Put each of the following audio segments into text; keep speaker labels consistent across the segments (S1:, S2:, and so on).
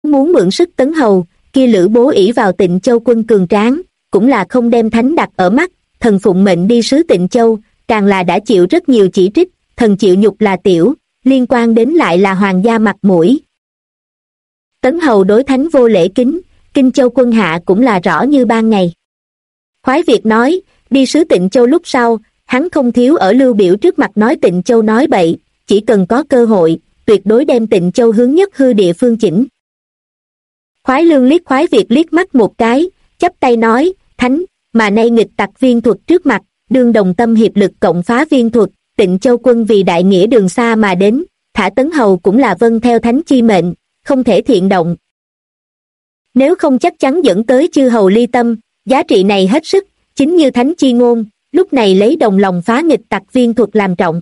S1: muốn mượn sức Tấn Hầu, kia Lữ Bố ỷ vào Tịnh Châu quân cường tráng, cũng là không đem thánh đặt ở mắt, thần phụng mệnh đi sứ Tịnh Châu, càng là đã chịu rất nhiều chỉ trích, thần chịu nhục là tiểu, liên quan đến lại là hoàng gia mặt mũi. Tấn Hầu đối thánh vô lễ kính, Kinh Châu quân hạ cũng là rõ như ban ngày. Khoái Việt nói, đi sứ Tịnh Châu lúc sau, hắn không thiếu ở Lưu Biểu trước mặt nói Tịnh Châu nói bậy, chỉ cần có cơ hội, tuyệt đối đem Tịnh Châu hướng nhất hư địa phương chỉnh. Khoái Lương liếc Khoái Việt liếc mắt một cái, chắp tay nói, thánh, mà nay nghịch tặc Viên Thuật trước mặt, đương đồng tâm hiệp lực cộng phá Viên Thuật, Tịnh Châu quân vì đại nghĩa đường xa mà đến, thả Tấn Hầu cũng là vâng theo thánh chi mệnh, không thể thiện động. Nếu không chắc chắn dẫn tới chư hầu ly tâm, giá trị này hết sức, chính như thánh chi ngôn, lúc này lấy đồng lòng phá nghịch tặc Viên Thuật làm trọng.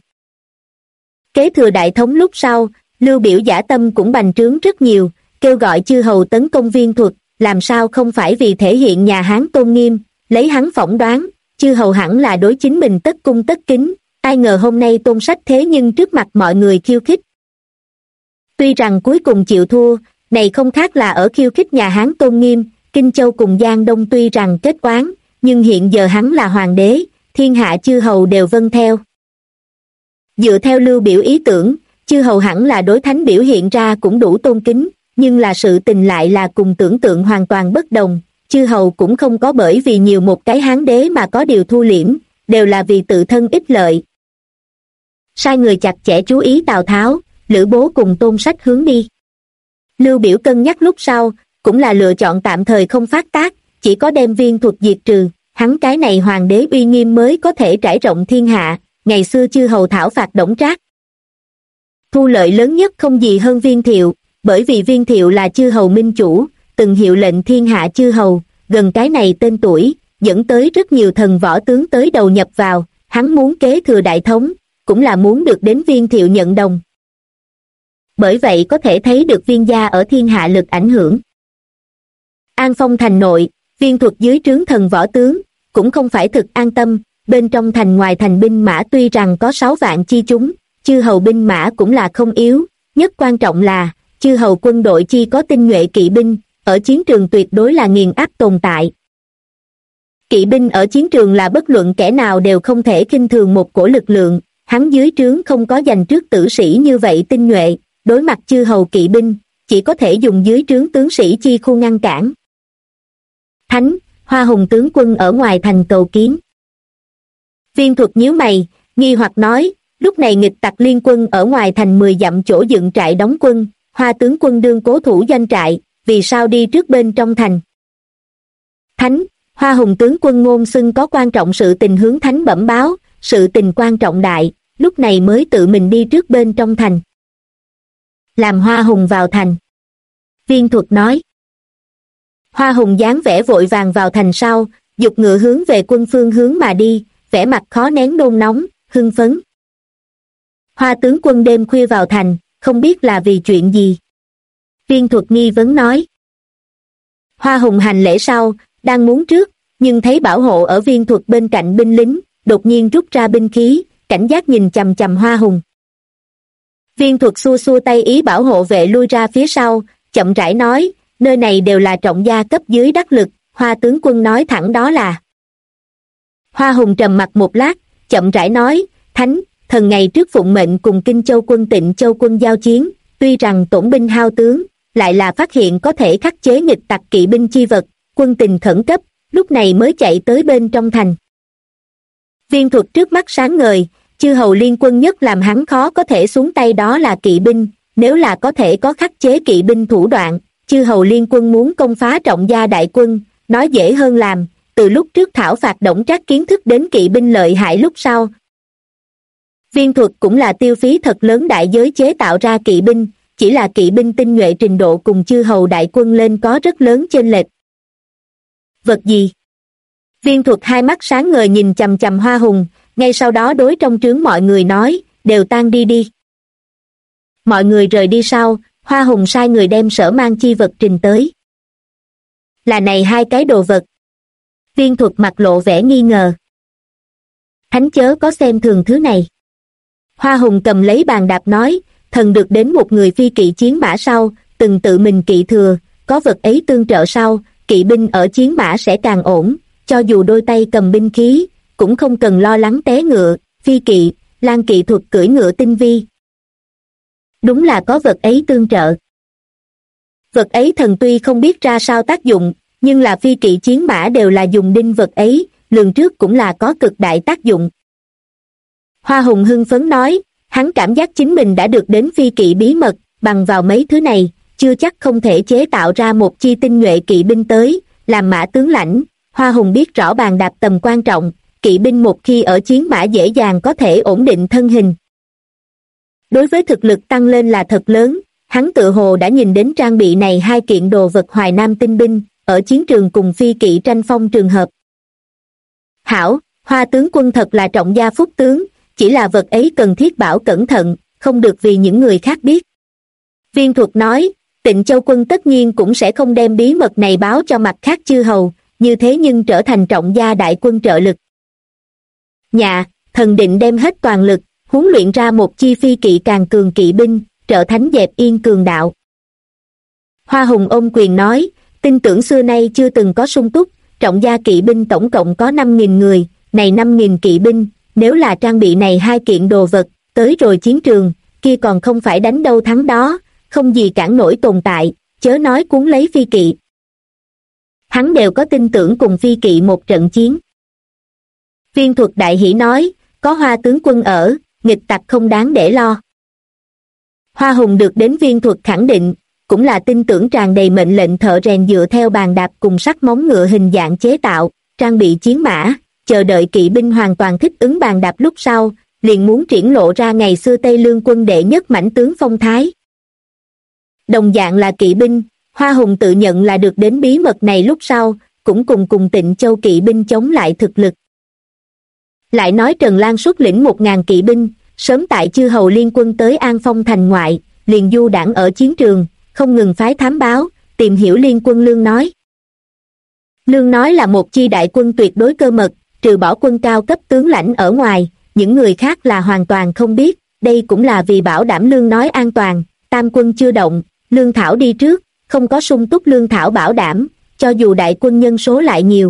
S1: Kế thừa đại thống lúc sau, Lưu Biểu dã tâm cũng bành trướng rất nhiều, kêu gọi chư hầu tấn công Viên Thuật, làm sao không phải vì thể hiện nhà Hán tôn nghiêm, lấy hắn phỏng đoán, chư hầu hẳn là đối chính mình tất cung tất kính, ai ngờ hôm nay Tôn Sách thế nhưng trước mặt mọi người khiêu khích. Tuy rằng cuối cùng chịu thua, này không khác là ở khiêu khích nhà Hán tôn nghiêm, Kinh Châu cùng Giang Đông tuy rằng kết oán, nhưng hiện giờ hắn là hoàng đế, thiên hạ chư hầu đều vâng theo. Dựa theo Lưu Biểu ý tưởng, chư hầu hẳn là đối thánh biểu hiện ra cũng đủ tôn kính, nhưng là sự tình lại là cùng tưởng tượng hoàn toàn bất đồng, chư hầu cũng không có bởi vì nhiều một cái Hán đế mà có điều thu liễm, đều là vì tự thân ích lợi. Sai người chặt chẽ chú ý Tào Tháo, Lữ Bố cùng Tôn Sách hướng đi. Lưu Biểu cân nhắc lúc sau, cũng là lựa chọn tạm thời không phát tác, chỉ có đem Viên Thuật diệt trừ, hắn cái này hoàng đế uy nghiêm mới có thể trải rộng thiên hạ, ngày xưa chư hầu thảo phạt Đổng Trác. Thu lợi lớn nhất không gì hơn Viên Thiệu, bởi vì Viên Thiệu là chư hầu minh chủ, từng hiệu lệnh thiên hạ chư hầu, gần cái này tên tuổi, dẫn tới rất nhiều thần võ tướng tới đầu nhập vào, hắn muốn kế thừa đại thống, cũng là muốn được đến Viên Thiệu nhận đồng. Bởi vậy có thể thấy được Viên gia ở thiên hạ lực ảnh hưởng. An Phong thành nội, Viên Thuật dưới trướng thần võ tướng, cũng không phải thực an tâm, bên trong thành ngoài thành binh mã tuy rằng có 6 vạn chi chúng, chư hầu binh mã cũng là không yếu, nhất quan trọng là, chư hầu quân đội chi có tinh nhuệ kỵ binh, ở chiến trường tuyệt đối là nghiền áp tồn tại. Kỵ binh ở chiến trường là bất luận kẻ nào đều không thể khinh thường một cổ lực lượng, hắn dưới trướng không có dành trước tử sĩ như vậy tinh nhuệ, đối mặt chư hầu kỵ binh, chỉ có thể dùng dưới trướng tướng sĩ chi khu ngăn cản. Thánh, Hoa Hùng tướng quân ở ngoài thành cầu kiến. Viên Thuật nhíu mày, nghi hoặc nói, lúc này nghịch tặc liên quân ở ngoài thành 10 dặm chỗ dựng trại đóng quân, Hoa tướng quân đương cố thủ doanh trại, vì sao đi trước bên trong thành? Thánh, Hoa Hùng tướng quân ngôn xưng có quan trọng sự tình hướng thánh bẩm báo, sự tình quan trọng đại, lúc này mới tự mình đi trước bên trong thành. Làm Hoa Hùng vào thành. Viên Thuật nói. Hoa Hùng dáng vẻ vội vàng vào thành sau, giục ngựa hướng về quân phương hướng mà đi, vẻ mặt khó nén nôn nóng, hưng phấn. Hoa tướng quân đêm khuya vào thành, không biết là vì chuyện gì. Viên Thuật nghi vấn nói. Hoa Hùng hành lễ sau, đang muốn trước, nhưng thấy bảo hộ ở Viên Thuật bên cạnh binh lính, đột nhiên rút ra binh khí, cảnh giác nhìn chằm chằm Hoa Hùng. Viên Thuật xua xua tay ý bảo hộ vệ lui ra phía sau, chậm rãi nói, nơi này đều là trọng gia cấp dưới đắc lực, Hoa tướng quân nói thẳng đó là. Hoa Hùng trầm mặt một lát, chậm rãi nói, thánh, thần ngày trước phụng mệnh cùng Kinh Châu quân Tịnh Châu quân giao chiến, tuy rằng tổn binh hao tướng, lại là phát hiện có thể khắc chế nghịch tặc kỵ binh chi vật, quân tình khẩn cấp, lúc này mới chạy tới bên trong thành. Viên Thuật trước mắt sáng ngời, chư hầu liên quân nhất làm hắn khó có thể xuống tay đó là kỵ binh, nếu là có thể có khắc chế kỵ binh thủ đoạn, chư hầu liên quân muốn công phá trọng gia đại quân, nói dễ hơn làm, từ lúc trước thảo phạt Đổng Trác kiến thức đến kỵ binh lợi hại lúc sau. Viên Thuật cũng là tiêu phí thật lớn đại giới chế tạo ra kỵ binh, chỉ là kỵ binh tinh nhuệ trình độ cùng chư hầu đại quân lên có rất lớn chênh lệch. Vật gì? Viên Thuật hai mắt sáng ngời nhìn chằm chằm Hoa Hùng, ngay sau đó đối trong trướng mọi người nói, đều tan đi đi. Mọi người rời đi sau, Hoa Hùng sai người đem sở mang chi vật trình tới. Là này hai cái đồ vật. Viên Thuật mặt lộ vẻ nghi ngờ. Thánh chớ có xem thường thứ này. Hoa Hùng cầm lấy bàn đạp nói, thần được đến một người phi kỵ chiến mã sau, từng tự mình kỵ thừa, có vật ấy tương trợ sau, kỵ binh ở chiến mã sẽ càng ổn, cho dù đôi tay cầm binh khí, cũng không cần lo lắng té ngựa. Phi kỵ, lang kỵ thuật cưỡi ngựa tinh vi. Đúng là có vật ấy tương trợ. Vật ấy thần tuy không biết ra sao tác dụng, nhưng là phi kỵ chiến mã đều là dùng đinh vật ấy, lường trước cũng là có cực đại tác dụng. Hoa Hùng hưng phấn nói, hắn cảm giác chính mình đã được đến phi kỵ bí mật, bằng vào mấy thứ này, chưa chắc không thể chế tạo ra một chi tinh nhuệ kỵ binh tới, làm mã tướng lãnh. Hoa Hùng biết rõ bàn đạp tầm quan trọng, kỵ binh một khi ở chiến mã dễ dàng có thể ổn định thân hình. Đối với thực lực tăng lên là thật lớn, hắn tự hồ đã nhìn đến trang bị này hai kiện đồ vật Hoài Nam tinh binh, ở chiến trường cùng phi kỵ tranh phong trường hợp. Hảo, Hoa tướng quân thật là trọng gia phúc tướng, chỉ là vật ấy cần thiết bảo cẩn thận, không được vì những người khác biết. Viên Thuật nói, Tịnh Châu quân tất nhiên cũng sẽ không đem bí mật này báo cho mặt khác chư hầu, như thế nhưng trở thành trọng gia đại quân trợ lực. Dạ, thần định đem hết toàn lực, huấn luyện ra một chi phi kỵ càng cường kỵ binh, trợ thánh dẹp yên cường đạo. Hoa Hùng ôm quyền nói, tin tưởng xưa nay chưa từng có sung túc, trọng gia kỵ binh tổng cộng có 5.000 người, này 5.000 kỵ binh, nếu là trang bị này hai kiện đồ vật, tới rồi chiến trường, kia còn không phải đánh đâu thắng đó, không gì cản nổi tồn tại, chớ nói cuốn lấy phi kỵ. Hắn đều có tin tưởng cùng phi kỵ một trận chiến. Viên Thuật đại hỉ nói, có Hoa tướng quân ở, nghịch tặc không đáng để lo. Hoa Hùng được đến Viên Thuật khẳng định, cũng là tin tưởng tràn đầy mệnh lệnh thợ rèn dựa theo bàn đạp cùng sắt móng ngựa hình dạng chế tạo, trang bị chiến mã, chờ đợi kỵ binh hoàn toàn thích ứng bàn đạp lúc sau, liền muốn triển lộ ra ngày xưa Tây Lương quân đệ nhất mãnh tướng phong thái. Đồng dạng là kỵ binh, Hoa Hùng tự nhận là được đến bí mật này lúc sau, cũng cùng Tịnh Châu kỵ binh chống lại thực lực. Lại nói Trần Lang xuất lĩnh 1.000 kỵ binh, sớm tại chư hầu liên quân tới An Phong thành ngoại, liền du đãng ở chiến trường, không ngừng phái thám báo, tìm hiểu liên quân Lương Nói. Lương Nói là một chi đại quân tuyệt đối cơ mật, trừ bỏ quân cao cấp tướng lãnh ở ngoài, những người khác là hoàn toàn không biết, đây cũng là vì bảo đảm Lương Nói an toàn, tam quân chưa động, lương thảo đi trước, không có sung túc lương thảo bảo đảm, cho dù đại quân nhân số lại nhiều.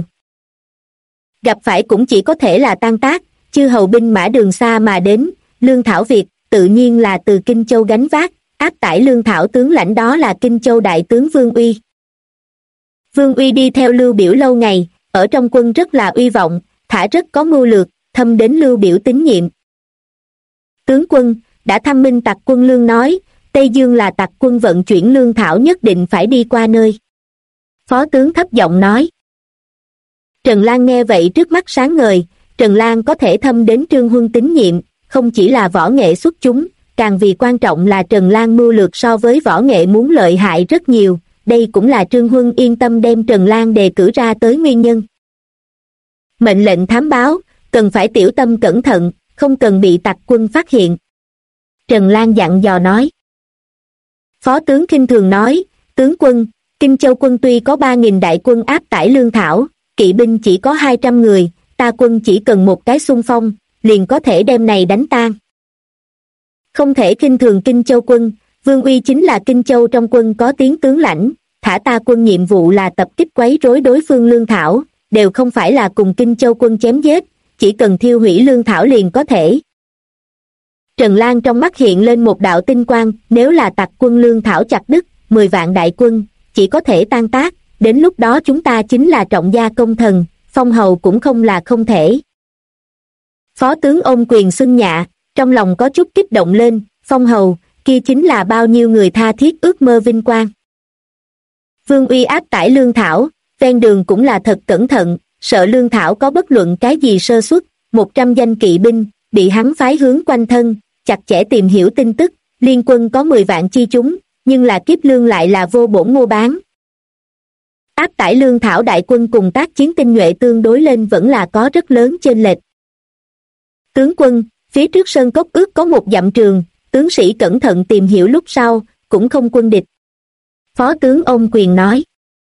S1: Gặp phải cũng chỉ có thể là tan tác, chư hầu binh mã đường xa mà đến, lương thảo việc, tự nhiên là từ Kinh Châu gánh vác, áp tải lương thảo tướng lãnh đó là Kinh Châu đại tướng Vương Uy. Vương Uy đi theo Lưu Biểu lâu ngày, ở trong quân rất là uy vọng, thả rất có mưu lược, thâm đến Lưu Biểu tín nhiệm. Tướng quân, đã thăm minh tặc quân Lương Nói, Tây Dương là tặc quân vận chuyển lương thảo nhất định phải đi qua nơi. Phó tướng thấp giọng nói. Trần Lang nghe vậy trước mắt sáng ngời, Trần Lang có thể thâm đến Trương Huân tín nhiệm, không chỉ là võ nghệ xuất chúng, càng vì quan trọng là Trần Lang mưu lược so với võ nghệ muốn lợi hại rất nhiều, đây cũng là Trương Huân yên tâm đem Trần Lang đề cử ra tới nguyên nhân. Mệnh lệnh thám báo, cần phải tiểu tâm cẩn thận, không cần bị tặc quân phát hiện. Trần Lang dặn dò nói. Phó tướng khinh thường nói, tướng quân, Kinh Châu quân tuy có 3.000 đại quân áp tải lương thảo, kỵ binh chỉ có 200 người, ta quân chỉ cần một cái xung phong, liền có thể đem này đánh tan. Không thể khinh thường Kinh Châu quân, Vương Uy chính là Kinh Châu trong quân có tiếng tướng lãnh, thả ta quân nhiệm vụ là tập kích quấy rối đối phương lương thảo, đều không phải là cùng Kinh Châu quân chém giết, chỉ cần thiêu hủy lương thảo liền có thể. Trần Lang trong mắt hiện lên một đạo tinh quang, nếu là tặc quân lương thảo chặt đứt, 10 vạn đại quân, chỉ có thể tan tác, đến lúc đó chúng ta chính là trọng gia công thần, phong hầu cũng không là không thể. Phó tướng ôm quyền xưng nhạ, trong lòng có chút kích động lên, phong hầu, kia chính là bao nhiêu người tha thiết ước mơ vinh quang. Vương Uy áp tải lương thảo, ven đường cũng là thật cẩn thận, sợ lương thảo có bất luận cái gì sơ suất, 100 danh kỵ binh, bị hắn phái hướng quanh thân, chặt chẽ tìm hiểu tin tức, liên quân có 10 vạn chi chúng, nhưng là kiếp lương lại là vô bổn mua bán. Áp tải lương thảo đại quân cùng tác chiến tinh nhuệ tương đối lên vẫn là có rất lớn chênh lệch. Tướng quân, phía trước sơn cốc ước có một dặm trường, tướng sĩ cẩn thận tìm hiểu lúc sau, cũng không quân địch. Phó tướng ôm quyền nói.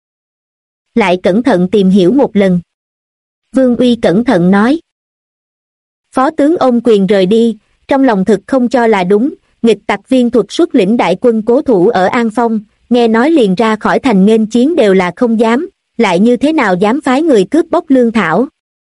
S1: Lại cẩn thận tìm hiểu một lần. Vương Uy cẩn thận nói. Phó tướng ôm quyền rời đi, trong lòng thực không cho là đúng, nghịch tặc Viên Thuật xuất lĩnh đại quân cố thủ ở An Phong, nghe nói liền ra khỏi thành nghênh chiến đều là không dám, lại như thế nào dám phái người cướp bóc lương thảo.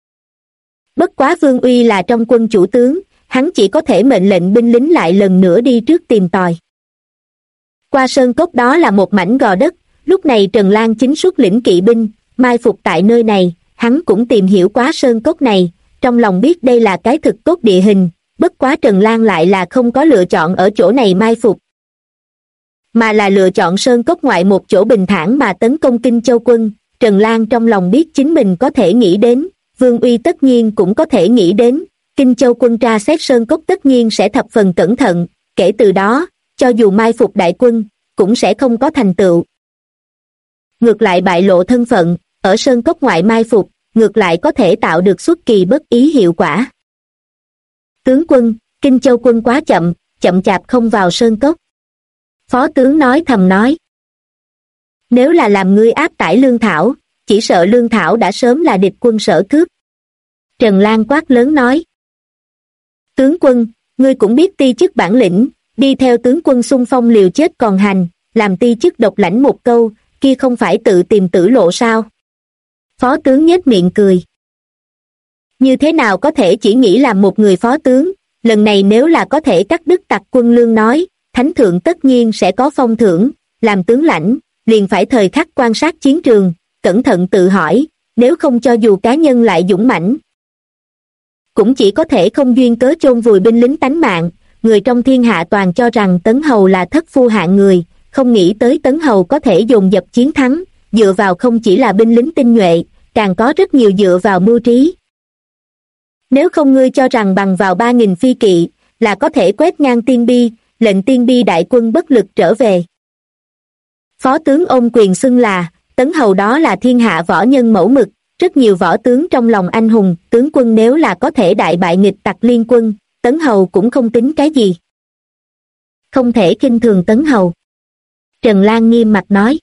S1: Bất quá Vương Uy là trong quân chủ tướng, hắn chỉ có thể mệnh lệnh binh lính lại lần nữa đi trước tìm tòi. Qua sơn cốc đó là một mảnh gò đất, lúc này Trần Lang chính xuất lĩnh kỵ binh, mai phục tại nơi này, hắn cũng tìm hiểu quá sơn cốc này, trong lòng biết đây là cái thực cốt địa hình, bất quá Trần Lang lại là không có lựa chọn ở chỗ này mai phục, mà là lựa chọn sơn cốc ngoại một chỗ bình thản mà tấn công Kinh Châu quân. Trần Lang trong lòng biết chính mình có thể nghĩ đến, Vương Uy tất nhiên cũng có thể nghĩ đến, Kinh Châu quân tra xét sơn cốc tất nhiên sẽ thập phần cẩn thận, kể từ đó, cho dù mai phục đại quân, cũng sẽ không có thành tựu. Ngược lại bại lộ thân phận, ở sơn cốc ngoại mai phục, ngược lại có thể tạo được xuất kỳ bất ý hiệu quả. Tướng quân, Kinh Châu quân quá chậm, chậm chạp không vào sơn cốc. Phó tướng nói thầm nói. Nếu là làm ngươi áp tải lương thảo, chỉ sợ lương thảo đã sớm là địch quân sở cướp. Trần Lang quát lớn nói. Tướng quân, ngươi cũng biết ti chức bản lĩnh, đi theo tướng quân xung phong liều chết còn hành, làm ti chức độc lãnh một câu, kia không phải tự tìm tử lộ sao? Phó tướng nhếch miệng cười. Như thế nào có thể chỉ nghĩ làm một người phó tướng, lần này nếu là có thể cắt đứt tặc quân lương nói, thánh thượng tất nhiên sẽ có phong thưởng, làm tướng lãnh, liền phải thời khắc quan sát chiến trường, cẩn thận tự hỏi, nếu không cho dù cá nhân lại dũng mãnh, cũng chỉ có thể không duyên cớ chôn vùi binh lính tánh mạng. Người trong thiên hạ toàn cho rằng Tấn Hầu là thất phu hạng người, không nghĩ tới Tấn Hầu có thể dồn dập chiến thắng, dựa vào không chỉ là binh lính tinh nhuệ, càng có rất nhiều dựa vào mưu trí. Nếu không ngươi cho rằng bằng vào 3.000 phi kỵ, là có thể quét ngang Tiên Bi, lệnh Tiên Bi đại quân bất lực trở về. Phó tướng ôm quyền xưng là, Tấn Hầu đó là thiên hạ võ nhân mẫu mực, rất nhiều võ tướng trong lòng anh hùng, tướng quân nếu là có thể đại bại nghịch tặc liên quân, Tấn Hầu cũng không tính cái gì. Không thể khinh thường Tấn Hầu. Trần Lang nghiêm mặt nói.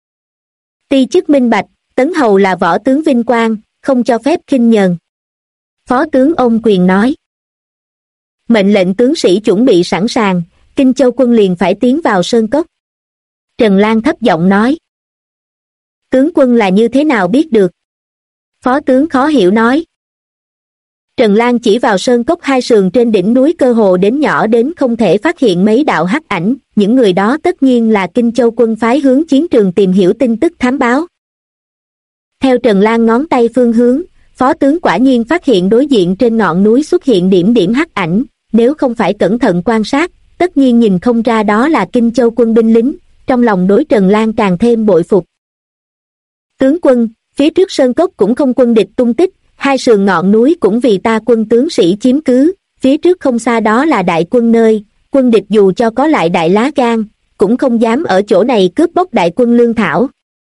S1: Ti chức minh bạch, Tấn Hầu là võ tướng vinh quang, không cho phép khinh nhờn. Phó tướng ôm quyền nói. Mệnh lệnh tướng sĩ chuẩn bị sẵn sàng, Kinh Châu quân liền phải tiến vào sơn cốc. Trần Lang thấp giọng nói. Tướng quân là như thế nào biết được? Phó tướng khó hiểu nói. Trần Lang chỉ vào sơn cốc hai sườn trên đỉnh núi cơ hồ đến nhỏ đến không thể phát hiện mấy đạo hắc ảnh, những người đó tất nhiên là Kinh Châu quân phái hướng chiến trường tìm hiểu tin tức thám báo. Theo Trần Lang ngón tay phương hướng, phó tướng quả nhiên phát hiện đối diện trên ngọn núi xuất hiện điểm điểm hắc ảnh, nếu không phải cẩn thận quan sát, tất nhiên nhìn không ra đó là Kinh Châu quân binh lính, trong lòng đối Trần Lang càng thêm bội phục. Tướng quân, phía trước sơn cốc cũng không quân địch tung tích, hai sườn ngọn núi cũng vì ta quân tướng sĩ chiếm cứ, phía trước không xa đó là đại quân nơi, quân địch dù cho có lại đại lá gan, cũng không dám ở chỗ này cướp bóc đại quân lương thảo.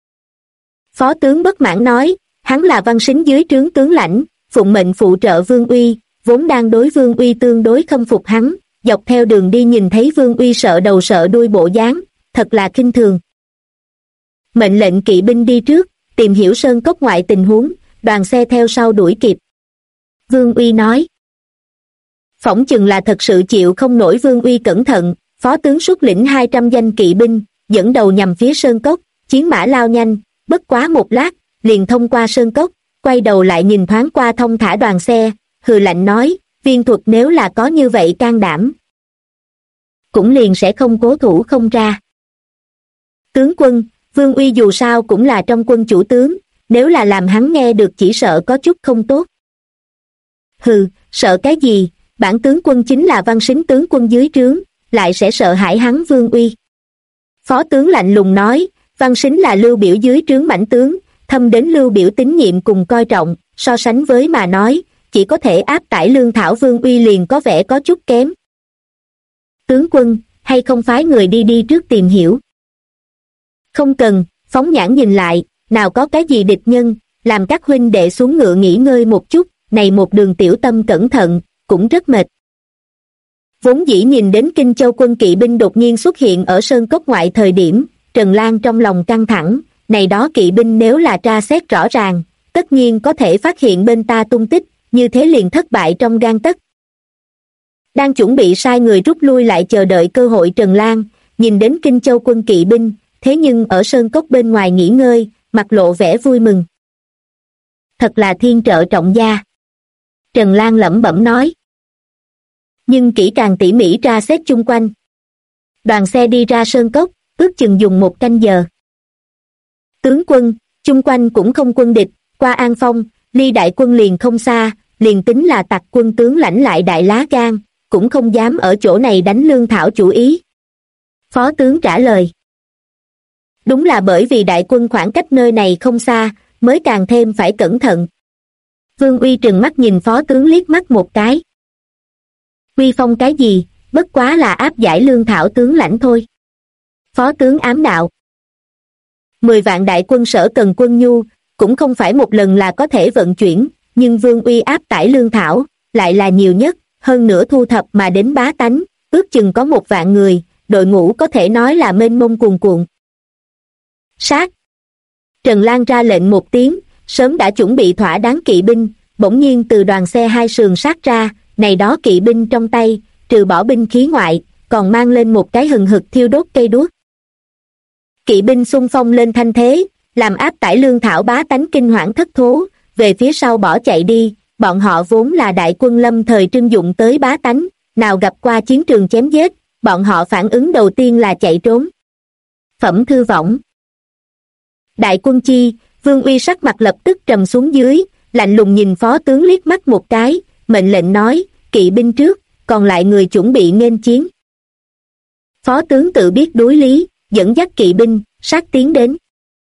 S1: Phó tướng bất mãn nói, hắn là văn sính dưới trướng tướng lãnh, phụng mệnh phụ trợ Vương Uy, vốn đang đối Vương Uy tương đối khâm phục hắn, dọc theo đường đi nhìn thấy Vương Uy sợ đầu sợ đuôi bộ dáng, thật là khinh thường. Mệnh lệnh kỵ binh đi trước, tìm hiểu sơn cốc ngoại tình huống, đoàn xe theo sau đuổi kịp. Vương Uy nói. Phỏng chừng là thật sự chịu không nổi Vương Uy cẩn thận, phó tướng xuất lĩnh 200 danh kỵ binh, dẫn đầu nhằm phía sơn cốc, chiến mã lao nhanh, bất quá một lát, liền thông qua sơn cốc, quay đầu lại nhìn thoáng qua thông thả đoàn xe, hừ lạnh nói, viên thuật nếu là có như vậy can đảm, cũng liền sẽ không cố thủ không ra. Tướng quân, Vương Uy dù sao cũng là trong quân chủ tướng, nếu là làm hắn nghe được chỉ sợ có chút không tốt. Hừ, sợ cái gì, bản tướng quân chính là văn sính tướng quân dưới trướng, lại sẽ sợ hãi hắn Vương Uy. Phó tướng lạnh lùng nói, văn sính là Lưu Biểu dưới trướng mãnh tướng, thâm đến Lưu Biểu tín nhiệm cùng coi trọng, so sánh với mà nói, chỉ có thể áp tải lương thảo Vương Uy liền có vẻ có chút kém. Tướng quân, hay không phái người đi trước tìm hiểu? Không cần, phóng nhãn nhìn lại, nào có cái gì địch nhân, làm các huynh đệ xuống ngựa nghỉ ngơi một chút, này một đường tiểu tâm cẩn thận, cũng rất mệt. Vốn dĩ nhìn đến Kinh Châu quân kỵ binh đột nhiên xuất hiện ở sơn cốc ngoại thời điểm, Trần Lang trong lòng căng thẳng, này đó kỵ binh nếu là tra xét rõ ràng, tất nhiên có thể phát hiện bên ta tung tích, như thế liền thất bại trong gang tấc. Đang chuẩn bị sai người rút lui lại chờ đợi cơ hội Trần Lang, nhìn đến Kinh Châu quân kỵ binh, thế nhưng ở sơn cốc bên ngoài nghỉ ngơi, mặt lộ vẻ vui mừng. Thật là thiên trợ trọng gia. Trần Lan lẩm bẩm nói. Nhưng kỹ càng tỉ mỉ tra xét chung quanh. Đoàn xe đi ra sơn cốc, ước chừng dùng 1 canh giờ. Tướng quân, chung quanh cũng không quân địch, qua An Phong, ly đại quân liền không xa, liền tính là tặc quân tướng lãnh lại đại lá gan, cũng không dám ở chỗ này đánh Lương Thảo chủ ý. Phó tướng trả lời. Đúng là bởi vì đại quân khoảng cách nơi này không xa, mới càng thêm phải cẩn thận. Vương Uy trừng mắt nhìn phó tướng liếc mắt một cái. Uy phong cái gì, bất quá là áp giải Lương Thảo tướng lãnh thôi. Phó tướng ám đạo. 10 vạn đại quân sở cần quân nhu, cũng không phải một lần là có thể vận chuyển, nhưng Vương Uy áp tải Lương Thảo, lại là nhiều nhất, hơn nữa thu thập mà đến bá tánh, ước chừng có 1 vạn người, đội ngũ có thể nói là mênh mông cuồn cuộn. Sát! Trần Lan ra lệnh một tiếng, sớm đã chuẩn bị thỏa đáng kỵ binh, bỗng nhiên từ đoàn xe 2 sườn sát ra, này đó kỵ binh trong tay, trừ bỏ binh khí ngoại, còn mang lên một cái hừng hực thiêu đốt cây đuốc. Kỵ binh xung phong lên thanh thế, làm áp tải Lương Thảo bá tánh kinh hoảng thất thố, về phía sau bỏ chạy đi, bọn họ vốn là đại quân lâm thời trưng dụng tới bá tánh, nào gặp qua chiến trường chém giết, bọn họ phản ứng đầu tiên là chạy trốn. Phẩm thư võng. Đại quân chi, Vương Uy sắc mặt lập tức trầm xuống dưới, lạnh lùng nhìn phó tướng liếc mắt một cái, mệnh lệnh nói, kỵ binh trước, còn lại người chuẩn bị nghênh chiến. Phó tướng tự biết đối lý, dẫn dắt kỵ binh, sát tiến đến.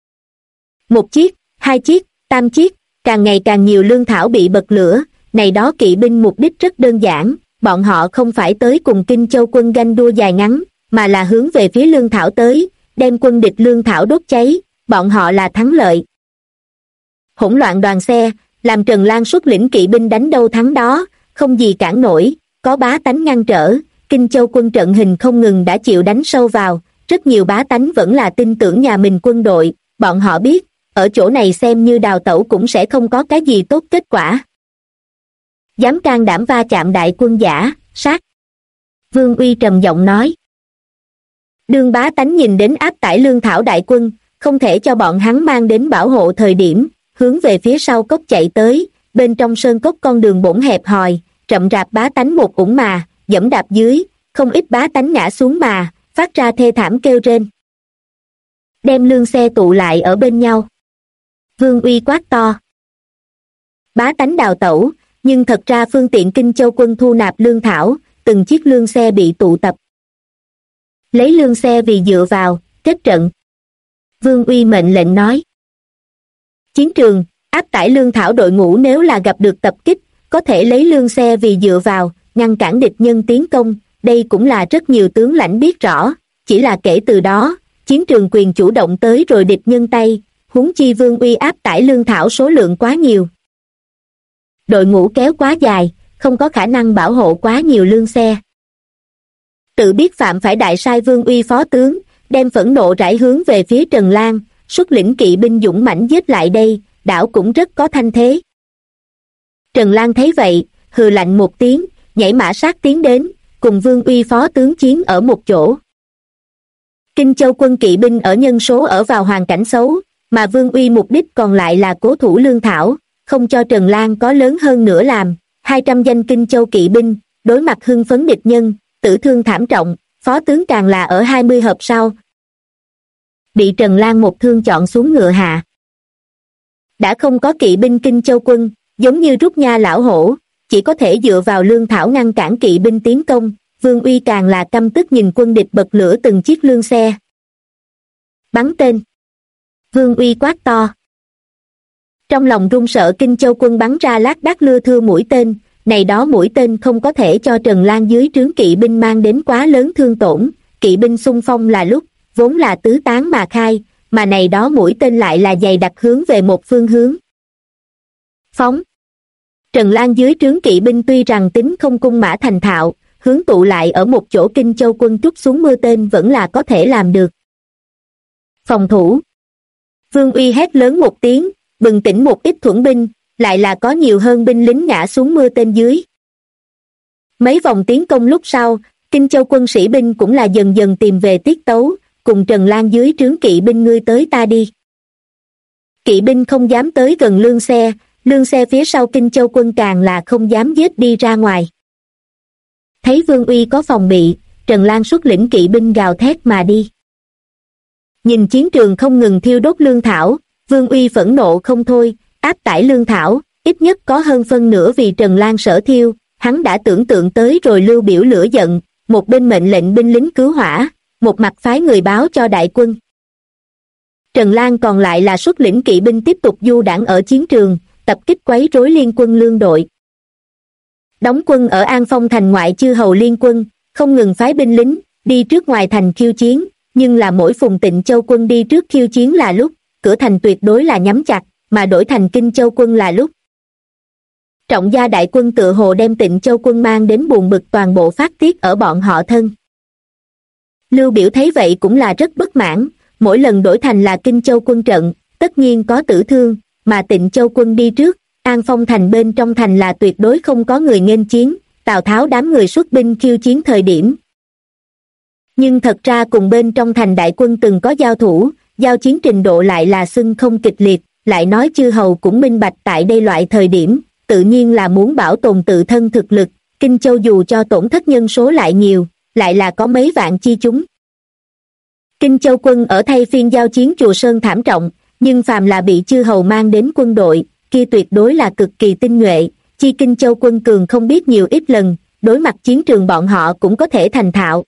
S1: 1 chiếc, 2 chiếc, 3 chiếc, càng ngày càng nhiều lương thảo bị bật lửa, này đó kỵ binh mục đích rất đơn giản, bọn họ không phải tới cùng Kinh Châu quân ganh đua dài ngắn, mà là hướng về phía lương thảo tới, đem quân địch lương thảo đốt cháy, bọn họ là thắng lợi. Hỗn loạn đoàn xe, làm Trần Lan xuất lĩnh kỵ binh đánh đâu thắng đó, không gì cản nổi, có bá tánh ngăn trở, Kinh Châu quân trận hình không ngừng đã chịu đánh sâu vào, rất nhiều bá tánh vẫn là tin tưởng nhà mình quân đội, bọn họ biết, ở chỗ này xem như đào tẩu cũng sẽ không có cái gì tốt kết quả. Dám can đảm va chạm đại quân giả, sát. Vương Uy trầm giọng nói. Đương bá tánh nhìn đến áp tải lương thảo đại quân, không thể cho bọn hắn mang đến bảo hộ thời điểm, hướng về phía sau cốc chạy tới, bên trong sơn cốc con đường bỗng hẹp hòi, rậm rạp bá tánh một ủng mà, dẫm đạp dưới, không ít bá tánh ngã xuống mà, phát ra thê thảm kêu rên. Đem lương xe tụ lại ở bên nhau. Vương Uy quát to. Bá tánh đào tẩu, nhưng thật ra phương tiện Kinh Châu quân thu nạp lương thảo, từng chiếc lương xe bị tụ tập. Lấy lương xe vì dựa vào, kết trận. Vương Uy mệnh lệnh nói. Chiến trường, áp tải lương thảo đội ngũ nếu là gặp được tập kích, có thể lấy lương xe vì dựa vào, ngăn cản địch nhân tiến công, đây cũng là rất nhiều tướng lãnh biết rõ, chỉ là kể từ đó, chiến trường quyền chủ động tới rồi địch nhân tay, huống chi Vương Uy áp tải lương thảo số lượng quá nhiều. Đội ngũ kéo quá dài, không có khả năng bảo hộ quá nhiều lương xe. Tự biết phạm phải đại sai Vương Uy phó tướng, đem phẫn nộ rải hướng về phía Trần Lan, xuất lĩnh kỵ binh dũng mãnh giết lại đây, đảo cũng rất có thanh thế. Trần Lan thấy vậy, hừ lạnh một tiếng, nhảy mã sát tiến đến, cùng Vương Uy phó tướng chiến ở một chỗ. Kinh Châu quân kỵ binh ở nhân số ở vào hoàn cảnh xấu, mà Vương Uy mục đích còn lại là cố thủ lương thảo, không cho Trần Lan có lớn hơn nữa làm. 200 danh Kinh Châu kỵ binh, đối mặt hưng phấn địch nhân, tử thương thảm trọng, phó tướng càng là ở 20 hợp sau. Bị Trần Lan một thương chọn xuống ngựa hạ. Đã không có kỵ binh Kinh Châu quân, giống như rút nha lão hổ, chỉ có thể dựa vào lương thảo ngăn cản kỵ binh tiến công, Vương Uy càng là căm tức nhìn quân địch bật lửa từng chiếc lương xe. Bắn tên. Vương Uy quát to. Trong lòng run sợ Kinh Châu quân bắn ra lác đác lưa thưa mũi tên, này đó mũi tên không có thể cho Trần Lan dưới trướng kỵ binh mang đến quá lớn thương tổn, kỵ binh xung phong là lúc, vốn là tứ tán mà khai, mà này đó mũi tên lại là dày đặc hướng về một phương hướng. Phóng. Trần Lan dưới trướng kỵ binh tuy rằng tính không cung mã thành thạo, hướng tụ lại ở một chỗ Kinh Châu quân trút xuống mưa tên vẫn là có thể làm được. Phòng thủ. Vương Uy hét lớn một tiếng, bừng tỉnh một ít thuẫn binh, lại là có nhiều hơn binh lính ngã xuống mưa tên dưới. Mấy vòng tiến công lúc sau, Kinh Châu quân sĩ binh cũng là dần dần tìm về tiết tấu, cùng Trần Lan dưới trướng kỵ binh ngươi tới ta đi. Kỵ binh không dám tới gần lương xe phía sau Kinh Châu quân càng là không dám giết đi ra ngoài. Thấy Vương Uy có phòng bị, Trần Lan xuất lĩnh kỵ binh gào thét mà đi. Nhìn chiến trường không ngừng thiêu đốt lương thảo, Vương Uy phẫn nộ không thôi, áp tải lương thảo, ít nhất có hơn phân nửa vì Trần Lan sở thiêu, hắn đã tưởng tượng tới rồi. Lưu Biểu lửa giận, một bên mệnh lệnh binh lính cứu hỏa, một mặt phái người báo cho đại quân. Trần Lan còn lại là xuất lĩnh kỵ binh tiếp tục du đãng ở chiến trường, tập kích quấy rối liên quân lương đội. Đóng quân ở An Phong thành ngoại chư hầu liên quân, không ngừng phái binh lính, đi trước ngoài thành khiêu chiến, nhưng là mỗi phùng Tịnh Châu quân đi trước khiêu chiến là lúc, cửa thành tuyệt đối là nhắm chặt, mà đổi thành Kinh Châu quân là lúc. Trọng gia đại quân tựa hồ đem Tịnh Châu quân mang đến buồn bực toàn bộ phát tiết ở bọn họ thân. Lưu Biểu thấy vậy cũng là rất bất mãn, mỗi lần đổi thành là Kinh Châu quân trận, tất nhiên có tử thương, mà Tịnh Châu quân đi trước, An Phong thành bên trong thành là tuyệt đối không có người nghênh chiến, Tào Tháo đám người xuất binh khiêu chiến thời điểm. Nhưng thật ra cùng bên trong thành đại quân từng có giao thủ, giao chiến trình độ lại là xưng không kịch liệt, lại nói chư hầu cũng minh bạch tại đây loại thời điểm, tự nhiên là muốn bảo tồn tự thân thực lực, Kinh Châu dù cho tổn thất nhân số lại nhiều, lại là có mấy vạn chi chúng. Kinh Châu quân ở thay phiên giao chiến Chùa Sơn thảm trọng, nhưng phàm là bị chư hầu mang đến quân đội, kia tuyệt đối là cực kỳ tinh nhuệ, chi Kinh Châu quân cường không biết nhiều ít lần, đối mặt chiến trường bọn họ cũng có thể thành thạo.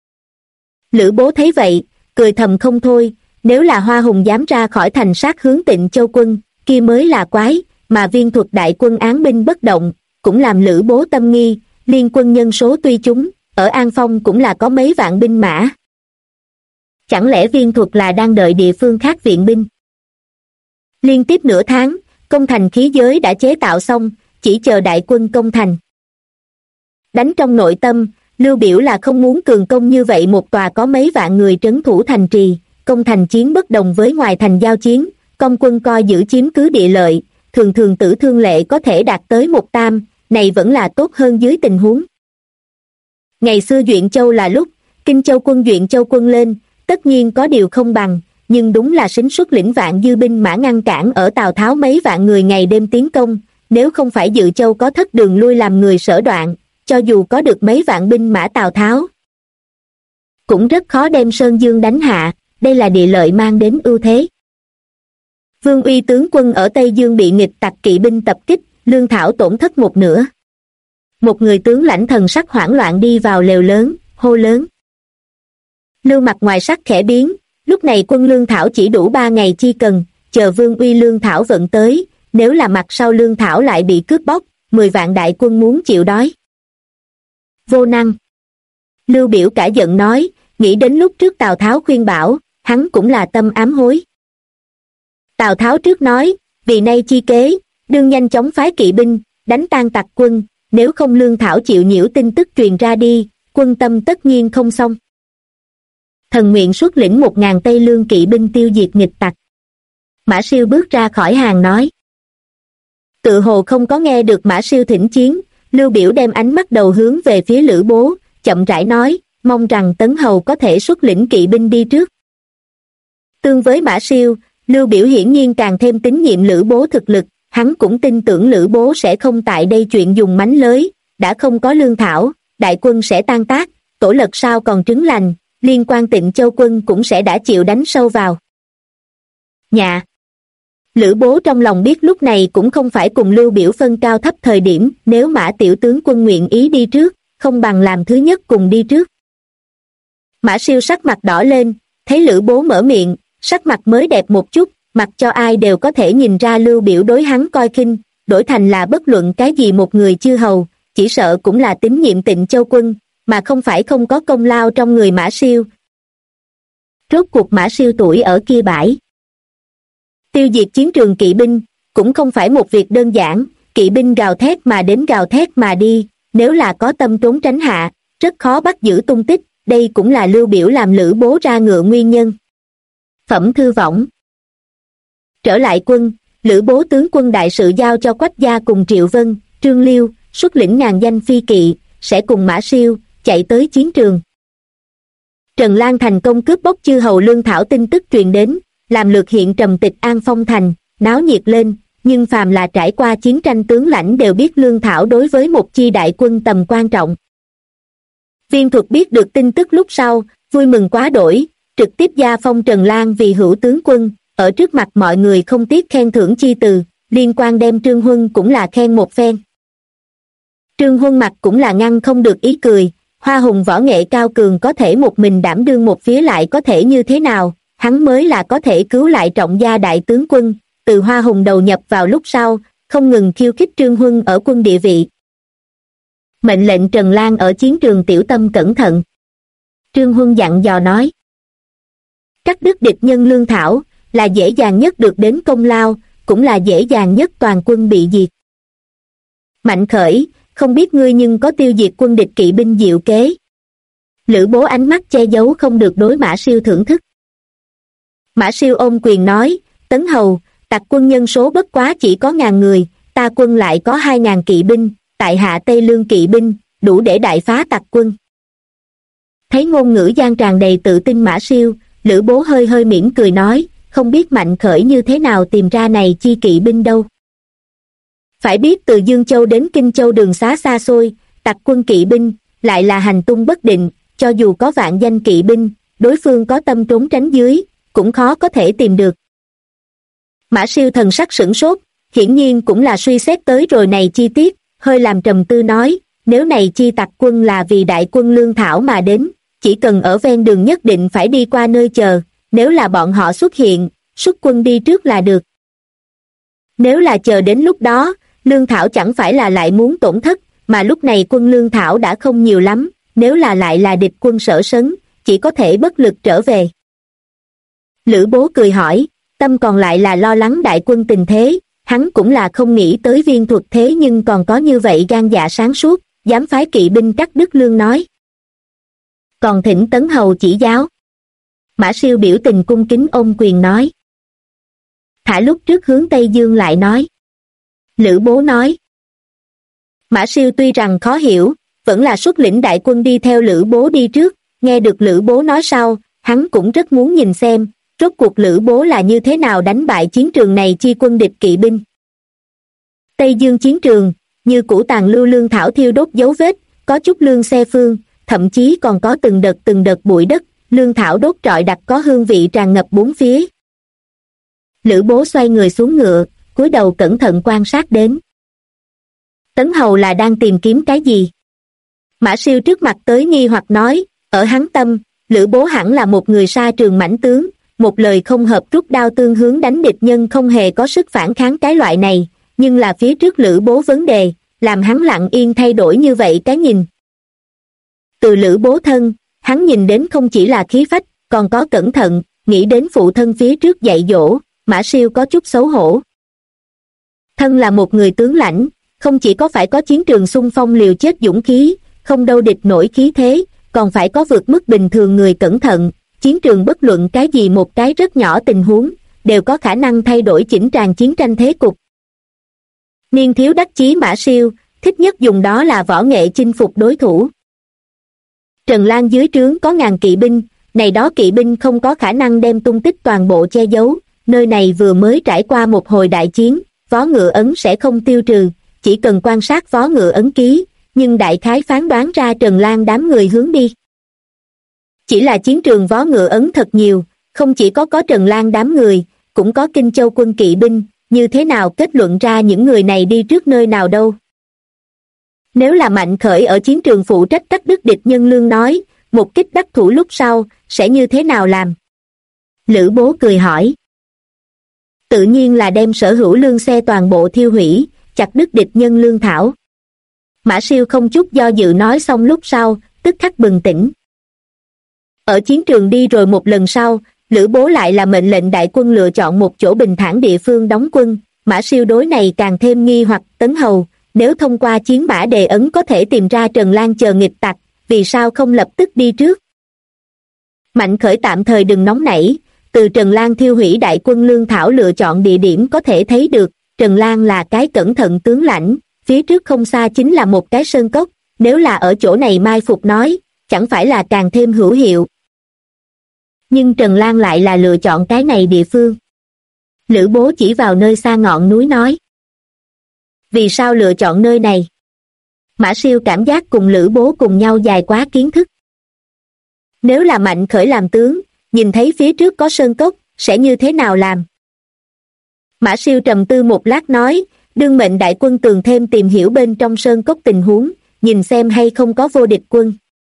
S1: Lữ Bố thấy vậy, cười thầm không thôi, nếu là Hoa Hùng dám ra khỏi thành sát hướng Tịnh Châu quân, kia mới là quái, mà Viên Thuật đại quân án binh bất động, cũng làm Lữ Bố tâm nghi, liên quân nhân số tuy chúng, ở An Phong cũng là có mấy vạn binh mã. Chẳng lẽ Viên Thuật là đang đợi địa phương khác viện binh? Liên tiếp nửa tháng, công thành khí giới đã chế tạo xong, chỉ chờ đại quân công thành. Đánh trong nội tâm, Lưu Biểu là không muốn cường công như vậy một tòa có mấy vạn người trấn thủ thành trì, công thành chiến bất đồng với ngoài thành giao chiến, công quân coi giữ chiếm cứ địa lợi, thường thường tử thương lệ có thể đạt tới 1/3, này vẫn là tốt hơn dưới tình huống. Ngày xưa Duyện Châu là lúc, Kinh Châu quân Duyện Châu quân lên, tất nhiên có điều không bằng, nhưng đúng là Sính xuất lĩnh vạn dư binh mã ngăn cản ở Tào Tháo mấy vạn người ngày đêm tiến công, nếu không phải Dự Châu có thất đường lui làm người sở đoạn, cho dù có được mấy vạn binh mã Tào Tháo, cũng rất khó đem Sơn Dương đánh hạ, đây là địa lợi mang đến ưu thế. Vương Uy tướng quân ở Tây Dương bị nghịch tặc kỵ binh tập kích, lương thảo tổn thất một nửa. Một người tướng lãnh thần sắc hoảng loạn đi vào lều lớn, hô lớn. Lưu mặt ngoài sắc khẽ biến, lúc này quân lương thảo chỉ đủ 3 ngày chi cần, chờ Vương Uy lương thảo vận tới, nếu là mặt sau lương thảo lại bị cướp bóc, 10 vạn đại quân muốn chịu đói. Vô năng. Lưu Biểu cả giận nói, nghĩ đến lúc trước Tào Tháo khuyên bảo, hắn cũng là tâm ám hối. Tào Tháo trước nói, vì nay chi kế, đương nhanh chóng phái kỵ binh, đánh tan tặc quân, nếu không lương thảo chịu nhiễu tin tức truyền ra đi, quân tâm tất nhiên không xong. Thần nguyện xuất lĩnh 1000 Tây Lương kỵ binh tiêu diệt nghịch tặc. Mã Siêu bước ra khỏi hàng nói. Tự hồ không có nghe được Mã Siêu thỉnh chiến, Lưu Biểu đem ánh mắt đầu hướng về phía Lữ Bố, chậm rãi nói, mong rằng Tấn Hầu có thể xuất lĩnh kỵ binh đi trước. Tương với Mã Siêu, Lưu Biểu hiển nhiên càng thêm tín nhiệm Lữ Bố thực lực, hắn cũng tin tưởng Lữ Bố sẽ không tại đây chuyện dùng mánh lới, đã không có lương thảo, đại quân sẽ tan tác, tổ lật sao còn trứng lành, liên quan Tịnh Châu quân cũng sẽ đã chịu đánh sâu vào. Nhà. Lữ Bố trong lòng biết lúc này cũng không phải cùng Lưu Biểu phân cao thấp thời điểm, nếu Mã tiểu tướng quân nguyện ý đi trước, không bằng làm thứ nhất cùng đi trước. Mã Siêu sắc mặt đỏ lên, thấy Lữ Bố mở miệng, sắc mặt mới đẹp một chút, mặc cho ai đều có thể nhìn ra Lưu Biểu đối hắn coi khinh, đổi thành là bất luận cái gì một người chư hầu, chỉ sợ cũng là tín nhiệm Tịnh Châu quân, mà không phải không có công lao trong người Mã Siêu. Rốt cuộc Mã Siêu tuổi ở kia bãi. Tiêu diệt chiến trường kỵ binh, cũng không phải một việc đơn giản, kỵ binh gào thét mà đến gào thét mà đi, nếu là có tâm trốn tránh hạ, rất khó bắt giữ tung tích, đây cũng là Lưu Biểu làm Lữ Bố ra ngựa nguyên nhân. Phẩm thư võng. Trở lại quân, Lữ Bố tướng quân đại sự giao cho Quách Gia cùng Triệu Vân, Trương Liêu, xuất lĩnh ngàn danh phi kỵ, sẽ cùng Mã Siêu, chạy tới chiến trường. Trần Lan thành công cướp bóc chư hầu lương thảo tin tức truyền đến, làm lược hiện trầm tịch An Phong thành, náo nhiệt lên, nhưng phàm là trải qua chiến tranh tướng lãnh đều biết lương thảo đối với một chi đại quân tầm quan trọng. Viên Thuật biết được tin tức lúc sau, vui mừng quá đổi, trực tiếp gia phong Trần Lan vì hữu tướng quân, ở trước mặt mọi người không tiếc khen thưởng chi từ, liên quan đem Trương Huân cũng là khen một phen. Trương Huân mặt cũng là ngăn không được ý cười, Hoa Hùng võ nghệ cao cường có thể một mình đảm đương một phía lại có thể như thế nào, hắn mới là có thể cứu lại Trọng gia đại tướng quân, từ Hoa Hùng đầu nhập vào lúc sau, không ngừng khiêu khích Trương Huân ở quân địa vị. Mệnh lệnh Trần Lan ở chiến trường tiểu tâm cẩn thận. Trương Huân dặn dò nói. Cắt đứt địch nhân lương thảo, là dễ dàng nhất được đến công lao, cũng là dễ dàng nhất toàn quân bị diệt. Mạnh Khởi, không biết ngươi nhưng có tiêu diệt quân địch kỵ binh diệu kế. Lữ Bố ánh mắt che giấu không được đối Mã Siêu thưởng thức. Mã Siêu ôm quyền nói, Tấn Hầu, tặc quân nhân số bất quá chỉ có 1000 người, ta quân lại có 2000 kỵ binh, tại hạ Tây Lương kỵ binh, đủ để đại phá tặc quân. Thấy ngôn ngữ gian tràn đầy tự tin Mã Siêu, Lữ Bố hơi hơi mỉm cười nói, không biết Mạnh Khởi như thế nào tìm ra này chi kỵ binh đâu. Phải biết từ Dương Châu đến Kinh Châu đường xá xa xôi, tặc quân kỵ binh, lại là hành tung bất định, cho dù có vạn danh kỵ binh, đối phương có tâm trốn tránh dưới, cũng khó có thể tìm được. Mã Siêu thần sắc sửng sốt, hiển nhiên cũng là suy xét tới rồi này chi tiết, hơi làm trầm tư nói, nếu này chi tặc quân là vì đại quân lương thảo mà đến, chỉ cần ở ven đường nhất định phải đi qua nơi chờ, nếu là bọn họ xuất hiện, xuất quân đi trước là được. Nếu là chờ đến lúc đó, lương thảo chẳng phải là lại muốn tổn thất, mà lúc này quân lương thảo đã không nhiều lắm, nếu là lại là địch quân sở sấn, chỉ có thể bất lực trở về. Lữ Bố cười hỏi, tâm còn lại là lo lắng đại quân tình thế, hắn cũng là không nghĩ tới Viên Thuật thế nhưng còn có như vậy gan dạ sáng suốt, dám phái kỵ binh cắt đứt lương nói. Còn thỉnh Tấn Hầu chỉ giáo. Mã Siêu biểu tình cung kính ôm quyền nói. Thả lúc trước hướng Tây Dương lại nói. Lữ Bố nói. Mã Siêu tuy rằng khó hiểu, vẫn là xuất lĩnh đại quân đi theo Lữ Bố đi trước, nghe được Lữ Bố nói sau, hắn cũng rất muốn nhìn xem, rốt cuộc Lữ Bố là như thế nào đánh bại chiến trường này chi quân địch kỵ binh. Tây Dương chiến trường, như củ tàn lưu lương thảo thiêu đốt dấu vết, có chút lương xe phương, thậm chí còn có từng đợt bụi đất, lương thảo đốt trọi đặc có hương vị tràn ngập bốn phía. Lữ Bố xoay người xuống ngựa, cúi đầu cẩn thận quan sát đến. Tấn Hầu là đang tìm kiếm cái gì? Mã Siêu trước mặt tới nghi hoặc nói, ở hắn tâm, Lữ Bố hẳn là một người sa trường mãnh tướng, một lời không hợp rút đao tương hướng đánh địch nhân không hề có sức phản kháng cái loại này, nhưng là phía trước Lữ Bố vấn đề, làm hắn lặng yên thay đổi như vậy cái nhìn. Từ Lữ Bố thân, hắn nhìn đến không chỉ là khí phách, còn có cẩn thận, nghĩ đến phụ thân phía trước dạy dỗ, Mã Siêu có chút xấu hổ. Thân là một người tướng lãnh, không chỉ có phải có chiến trường xung phong liều chết dũng khí, không đâu địch nổi khí thế, còn phải có vượt mức bình thường người cẩn thận, chiến trường bất luận cái gì một cái rất nhỏ tình huống, đều có khả năng thay đổi chỉnh tràng chiến tranh thế cục. Niên thiếu đắc chí Mã Siêu, thích nhất dùng đó là võ nghệ chinh phục đối thủ. Trần Lan dưới trướng có 1000 kỵ binh, này đó kỵ binh không có khả năng đem tung tích toàn bộ che giấu, nơi này vừa mới trải qua một hồi đại chiến, vó ngựa ấn sẽ không tiêu trừ, chỉ cần quan sát vó ngựa ấn ký, nhưng đại khái phán đoán ra Trần Lan đám người hướng đi. Chỉ là chiến trường vó ngựa ấn thật nhiều, không chỉ có Trần Lan đám người, cũng có Kinh Châu quân kỵ binh, như thế nào kết luận ra những người này đi trước nơi nào đâu. Nếu là Mạnh Khởi ở chiến trường phụ trách cắt đứt địch nhân lương nói, một kích đắc thủ lúc sau, sẽ như thế nào làm? Lữ Bố cười hỏi. Tự nhiên là đem sở hữu lương xe toàn bộ thiêu hủy, chặt đứt địch nhân lương thảo. Mã Siêu không chút do dự nói xong lúc sau, tức khắc bừng tỉnh. Ở chiến trường đi rồi một lần sau, Lữ Bố lại là mệnh lệnh đại quân lựa chọn một chỗ bình thản địa phương đóng quân, Mã Siêu đối này càng thêm nghi hoặc. Tấn Hầu, nếu thông qua chiến mã đề ấn có thể tìm ra Trần Lan chờ nghịch tặc, vì sao không lập tức đi trước? Mạnh Khởi tạm thời đừng nóng nảy, từ Trần Lan thiêu hủy đại quân lương thảo lựa chọn địa điểm có thể thấy được, Trần Lan là cái cẩn thận tướng lãnh, phía trước không xa chính là một cái sơn cốc, nếu là ở chỗ này mai phục nói, chẳng phải là càng thêm hữu hiệu. Nhưng Trần Lan lại là lựa chọn cái này địa phương. Lữ Bố chỉ vào nơi xa ngọn núi nói. Vì sao lựa chọn nơi này? Mã Siêu cảm giác cùng Lữ Bố cùng nhau dài quá kiến thức. Nếu là Mạnh Khởi làm tướng, nhìn thấy phía trước có sơn cốc, sẽ như thế nào làm? Mã Siêu trầm tư một lát nói, đương mệnh đại quân tường thêm tìm hiểu bên trong sơn cốc tình huống, nhìn xem hay không có vô địch quân.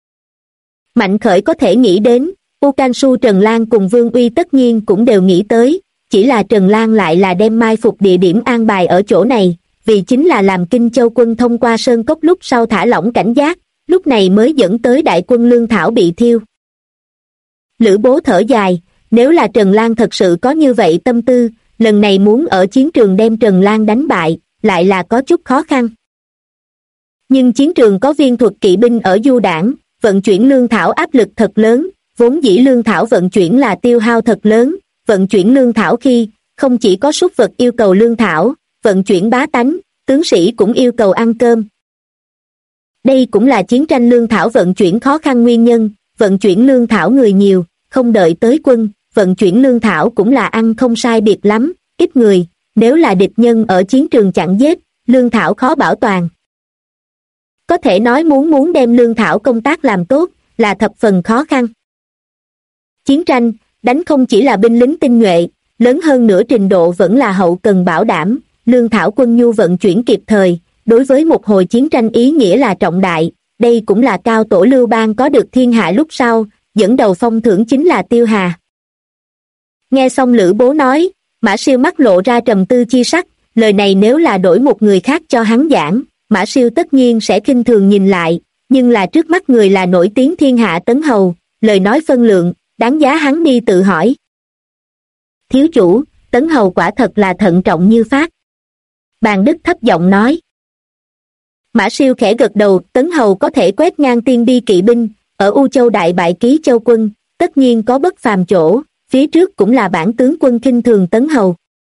S1: Mạnh Khởi có thể nghĩ đến, U Can Su Trần Lan cùng Vương Uy tất nhiên cũng đều nghĩ tới, chỉ là Trần Lan lại là đem mai phục địa điểm an bài ở chỗ này, vì chính là làm Kinh Châu quân thông qua sơn cốc lúc sau thả lỏng cảnh giác, lúc này mới dẫn tới đại quân lương thảo bị thiêu. Lữ Bố thở dài, nếu là Trần Lan thật sự có như vậy tâm tư, lần này muốn ở chiến trường đem Trần Lan đánh bại, lại là có chút khó khăn. Nhưng chiến trường có viên thuật kỵ binh ở du đảng, vận chuyển lương thảo áp lực thật lớn, vốn dĩ lương thảo vận chuyển là tiêu hao thật lớn, vận chuyển lương thảo khi, không chỉ có súc vật yêu cầu lương thảo, vận chuyển bá tánh, tướng sĩ cũng yêu cầu ăn cơm. Đây cũng là chiến tranh lương thảo vận chuyển khó khăn nguyên nhân, vận chuyển lương thảo người nhiều, không đợi tới quân, vận chuyển lương thảo cũng là ăn không sai biệt lắm, ít người, nếu là địch nhân ở chiến trường chặn giết, lương thảo khó bảo toàn. Có thể nói muốn đem lương thảo công tác làm tốt, là thập phần khó khăn. Chiến tranh, đánh không chỉ là binh lính tinh nhuệ, lớn hơn nữa trình độ vẫn là hậu cần bảo đảm, lương thảo quân nhu vận chuyển kịp thời, đối với một hồi chiến tranh ý nghĩa là trọng đại, đây cũng là cao tổ Lưu Bang có được thiên hạ lúc sau, dẫn đầu phong thưởng chính là Tiêu Hà. Nghe xong Lữ Bố nói, Mã Siêu mắt lộ ra trầm tư chi sắc, lời này nếu là đổi một người khác cho hắn giảng, Mã Siêu tất nhiên sẽ khinh thường nhìn lại, nhưng là trước mắt người là nổi tiếng thiên hạ Tấn Hầu, lời nói phân lượng, đáng giá hắn đi tự hỏi. Thiếu chủ, Tấn Hầu quả thật là thận trọng như phát. Bàn Đức thấp giọng nói. Mã Siêu khẽ gật đầu, Tấn Hầu có thể quét ngang tiên bi kỵ binh, ở U Châu đại bại Ký Châu quân, tất nhiên có bất phàm chỗ, phía trước cũng là bản tướng quân khinh thường Tấn Hầu.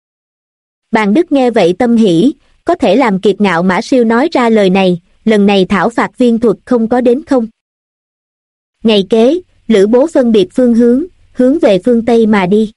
S1: Bàn Đức nghe vậy tâm hỉ, có thể làm kiệt ngạo Mã Siêu nói ra lời này, lần này thảo phạt viên thuật không có đến không. Ngày kế, Lữ Bố phân biệt phương hướng, hướng về phương Tây mà đi.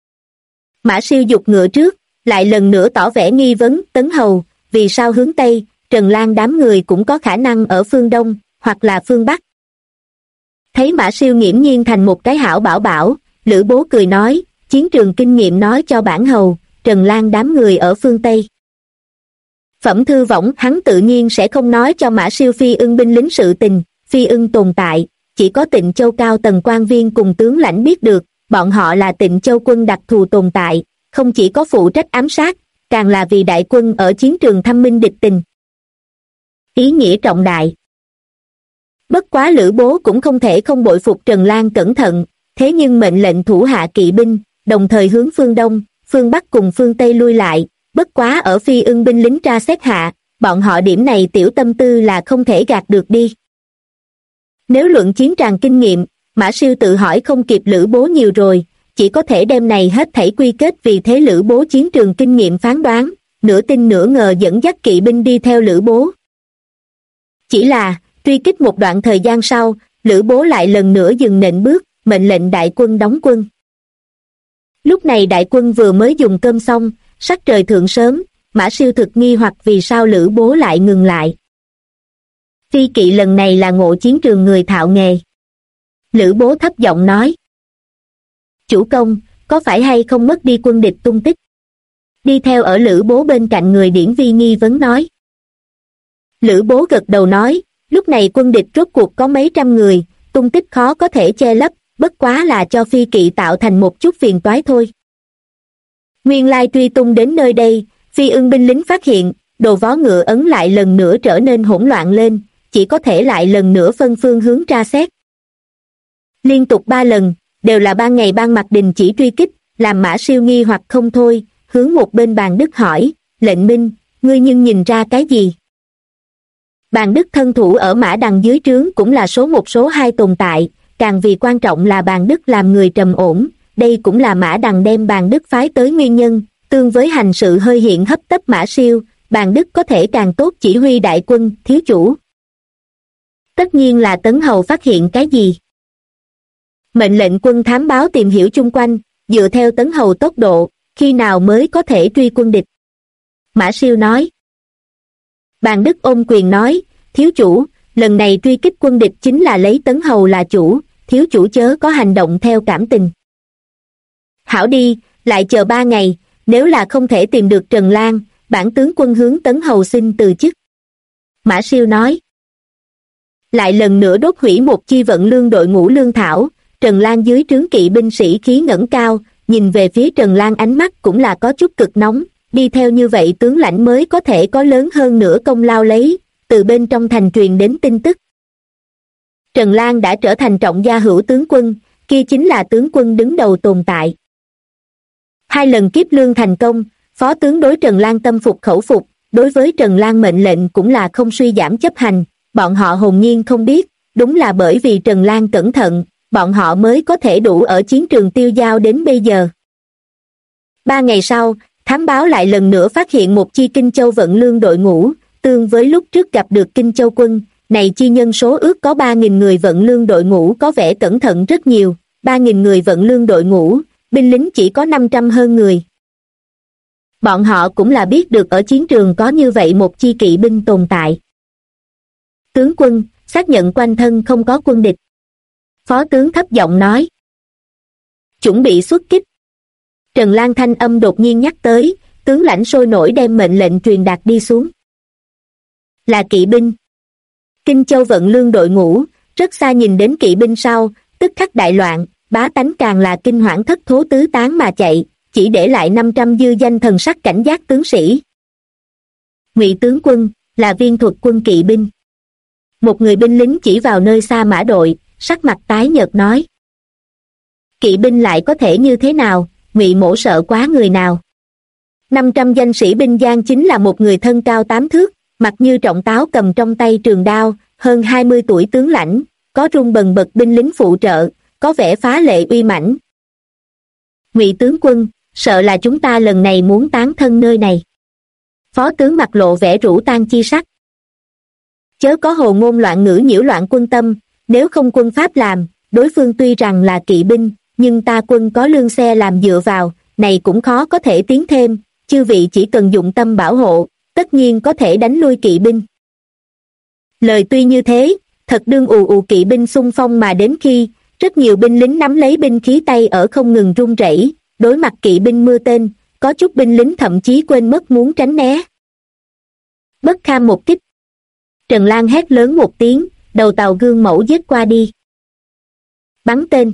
S1: Mã Siêu giục ngựa trước, lại lần nữa tỏ vẻ nghi vấn, Tấn Hầu, vì sao hướng Tây, Trần Lan đám người cũng có khả năng ở phương Đông, hoặc là phương Bắc. Thấy Mã Siêu nghiễm nhiên thành một cái hảo bảo bảo, Lữ Bố cười nói, chiến trường kinh nghiệm nói cho bản hầu, Trần Lan đám người ở phương Tây. Phẩm thư võng hắn tự nhiên sẽ không nói cho Mã Siêu Phi Ưng binh lính sự tình, Phi Ưng tồn tại, chỉ có Tịnh Châu cao tầng quan viên cùng tướng lãnh biết được, bọn họ là Tịnh Châu quân đặc thù tồn tại, không chỉ có phụ trách ám sát, càng là vì đại quân ở chiến trường thăm minh địch tình. Ý nghĩa trọng đại. Bất quá Lữ Bố cũng không thể không bội phục Trần Lan cẩn thận, thế nhưng mệnh lệnh thủ hạ kỵ binh, đồng thời hướng phương Đông, phương Bắc cùng phương Tây lui lại, bất quá ở Phi Ưng binh lính tra xét hạ, bọn họ điểm này tiểu tâm tư là không thể gạt được đi. Nếu luận chiến tràng kinh nghiệm, Mã Siêu tự hỏi không kịp Lữ Bố nhiều rồi, chỉ có thể đem này hết thảy quy kết vì thế Lữ Bố chiến trường kinh nghiệm phán đoán, nửa tin nửa ngờ dẫn dắt kỵ binh đi theo Lữ Bố. Chỉ là, truy kích một đoạn thời gian sau, Lữ Bố lại lần nữa dừng nện bước, mệnh lệnh đại quân đóng quân. Lúc này đại quân vừa mới dùng cơm xong, sắc trời thượng sớm, Mã Siêu thực nghi hoặc vì sao Lữ Bố lại ngừng lại. Phi kỵ lần này là ngộ chiến trường người thạo nghề. Lữ Bố thấp giọng nói. Chủ công, có phải hay không mất đi quân địch tung tích? Đi theo ở Lữ Bố bên cạnh người Điển Vi nghi vấn nói. Lữ Bố gật đầu nói, lúc này quân địch rốt cuộc có mấy trăm người, tung tích khó có thể che lấp, bất quá là cho phi kỵ tạo thành một chút phiền toái thôi. Nguyên lai truy tung đến nơi đây, Phi Ưng binh lính phát hiện, đồ vó ngựa ấn lại lần nữa trở nên hỗn loạn lên, chỉ có thể lại lần nữa phân phương hướng tra xét. Liên tục 3 lần, đều là ban ngày ban mặt đình chỉ truy kích, làm Mã Siêu nghi hoặc không thôi, hướng một bên Bàn Đức hỏi, lệnh minh, ngươi nhưng nhìn ra cái gì? Bàn Đức thân thủ ở Mã Đằng dưới trướng cũng là số 1 số 2 tồn tại, càng vì quan trọng là Bàn Đức làm người trầm ổn, đây cũng là Mã Đằng đem Bàn Đức phái tới nguyên nhân, tương với hành sự hơi hiện hấp tấp Mã Siêu, Bàn Đức có thể càng tốt chỉ huy đại quân, thiếu chủ. Tất nhiên là Tấn Hầu phát hiện cái gì? Mệnh lệnh quân thám báo tìm hiểu chung quanh, dựa theo Tấn Hầu tốc độ, khi nào mới có thể truy quân địch. Mã Siêu nói. Bàn Đức ôm quyền nói, thiếu chủ, lần này truy kích quân địch chính là lấy Tấn Hầu là chủ, thiếu chủ chớ có hành động theo cảm tình. Hảo đi, lại chờ 3 ngày, nếu là không thể tìm được Trần Lan, bản tướng quân hướng Tấn Hầu xin từ chức. Mã Siêu nói. Lại lần nữa đốt hủy một chi vận lương đội ngũ lương thảo, Trần Lan dưới trướng kỵ binh sĩ khí ngẩng cao, nhìn về phía Trần Lan ánh mắt cũng là có chút cực nóng, đi theo như vậy tướng lãnh mới có thể có lớn hơn nữa công lao lấy, từ bên trong thành truyền đến tin tức. Trần Lan đã trở thành trọng gia hữu tướng quân, kia chính là tướng quân đứng đầu tồn tại. 2 lần kiếp lương thành công, phó tướng đối Trần Lan tâm phục khẩu phục, đối với Trần Lan mệnh lệnh cũng là không suy giảm chấp hành, bọn họ hồn nhiên không biết, đúng là bởi vì Trần Lan cẩn thận, bọn họ mới có thể đủ ở chiến trường tiêu dao đến bây giờ. 3 ngày sau, thám báo lại lần nữa phát hiện một chi Kinh Châu vận lương đội ngũ, tương với lúc trước gặp được Kinh Châu quân, này chi nhân số ước có 3.000 người vận lương đội ngũ có vẻ cẩn thận rất nhiều, 3.000 người vận lương đội ngũ, binh lính chỉ có 500 hơn người. Bọn họ cũng là biết được ở chiến trường có như vậy một chi kỵ binh tồn tại. Tướng quân, xác nhận quanh thân không có quân địch. Phó tướng thấp giọng nói. Chuẩn bị xuất kích. Trần Lan thanh âm đột nhiên nhắc tới, tướng lãnh sôi nổi đem mệnh lệnh truyền đạt đi xuống. Là kỵ binh. Kinh Châu vận lương đội ngũ, rất xa nhìn đến kỵ binh sau, tức khắc đại loạn, bá tánh càng là kinh hoảng thất thố tứ tán mà chạy, chỉ để lại 500 dư danh thần sắc cảnh giác tướng sĩ. Ngụy tướng quân, là viên thuật quân kỵ binh. Một người binh lính chỉ vào nơi xa mã đội, sắc mặt tái nhợt nói. Kỵ binh lại có thể như thế nào, Ngụy mỗ sợ quá người nào. 500 danh sĩ binh giang chính là một người thân cao 8 thước, mặt như trọng táo cầm trong tay trường đao, hơn 20 tuổi tướng lãnh, có rung bần bật binh lính phụ trợ, có vẻ phá lệ uy mãnh. Ngụy tướng quân, sợ là chúng ta lần này muốn tán thân nơi này. Phó tướng mặt lộ vẻ rũ tan chi sắc. Chớ có hồ ngôn loạn ngữ nhiễu loạn quân tâm, nếu không quân pháp làm, đối phương tuy rằng là kỵ binh, nhưng ta quân có lương xe làm dựa vào, này cũng khó có thể tiến thêm, chư vị chỉ cần dụng tâm bảo hộ, tất nhiên có thể đánh lui kỵ binh. Lời tuy như thế, thật đương ù ù kỵ binh xung phong mà đến khi, rất nhiều binh lính nắm lấy binh khí tay ở không ngừng run rẩy, đối mặt kỵ binh mưa tên, có chút binh lính thậm chí quên mất muốn tránh né. Bất kham một kích. Trần Lan hét lớn một tiếng, đầu tàu gương mẫu giết qua đi. Bắn tên.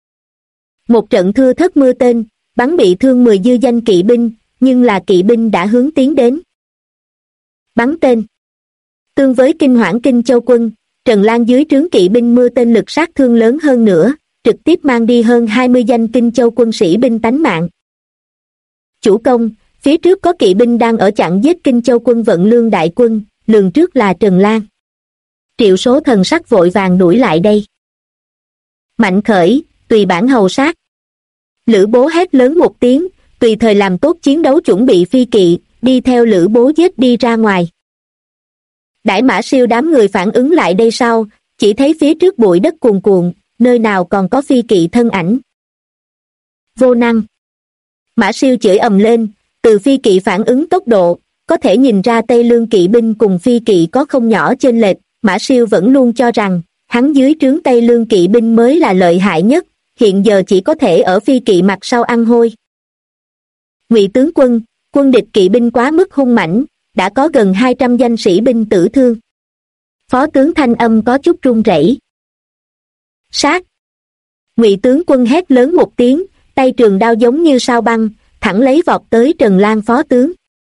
S1: Một trận thưa thất mưa tên, bắn bị thương 10 dư danh kỵ binh, nhưng là kỵ binh đã hướng tiến đến. Bắn tên. Tương với kinh hoảng Kinh Châu quân, Trần Lan dưới trướng kỵ binh mưa tên lực sát thương lớn hơn nữa, trực tiếp mang đi hơn 20 danh Kinh Châu quân sĩ binh tánh mạng. Chủ công, phía trước có kỵ binh đang ở chặn giết Kinh Châu quân vận lương đại quân, lường trước là Trần Lan. Triệu Số thần sắc vội vàng đuổi lại đây. Mạnh khởi, tùy bản hầu sát. Lữ Bố hét lớn một tiếng, tùy thời làm tốt chiến đấu chuẩn bị phi kỵ, đi theo Lữ Bố giết đi ra ngoài. Đãi Mã Siêu đám người phản ứng lại đây sau, chỉ thấy phía trước bụi đất cuồn cuộn, nơi nào còn có phi kỵ thân ảnh. Vô năng. Mã Siêu chửi ầm lên, từ phi kỵ phản ứng tốc độ, có thể nhìn ra Tây Lương kỵ binh cùng phi kỵ có không nhỏ chênh lệch. Mã Siêu vẫn luôn cho rằng, hắn dưới trướng Tây Lương kỵ binh mới là lợi hại nhất, hiện giờ chỉ có thể ở phi kỵ mặt sau ăn hôi. Ngụy tướng quân, quân địch kỵ binh quá mức hung mãnh, đã có gần 200 danh sĩ binh tử thương. Phó tướng thanh âm có chút run rẩy. Sát. Ngụy tướng quân hét lớn một tiếng, tay trường đao giống như sao băng, thẳng lấy vọt tới Trần Lan phó tướng.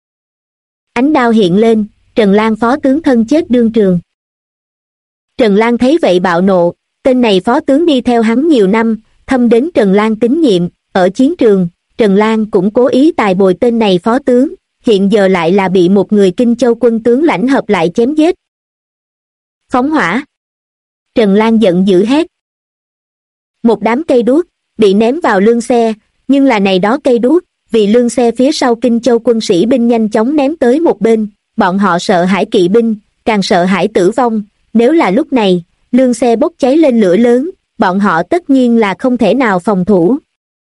S1: Ánh đao hiện lên, Trần Lan phó tướng thân chết đương trường. Trần Lan thấy vậy bạo nộ, tên này phó tướng đi theo hắn nhiều năm, thâm đến Trần Lan tín nhiệm, ở chiến trường, Trần Lan cũng cố ý tài bồi tên này phó tướng, hiện giờ lại là bị một người Kinh Châu quân tướng lãnh hợp lại chém giết. Phóng hỏa. Trần Lan giận dữ hét. Một đám cây đuốc, bị ném vào lương xe, nhưng là này đó cây đuốc, vì lương xe phía sau Kinh Châu quân sĩ binh nhanh chóng ném tới một bên, bọn họ sợ hãi kỵ binh, càng sợ hãi tử vong, nếu là lúc này, lương xe bốc cháy lên lửa lớn, bọn họ tất nhiên là không thể nào phòng thủ.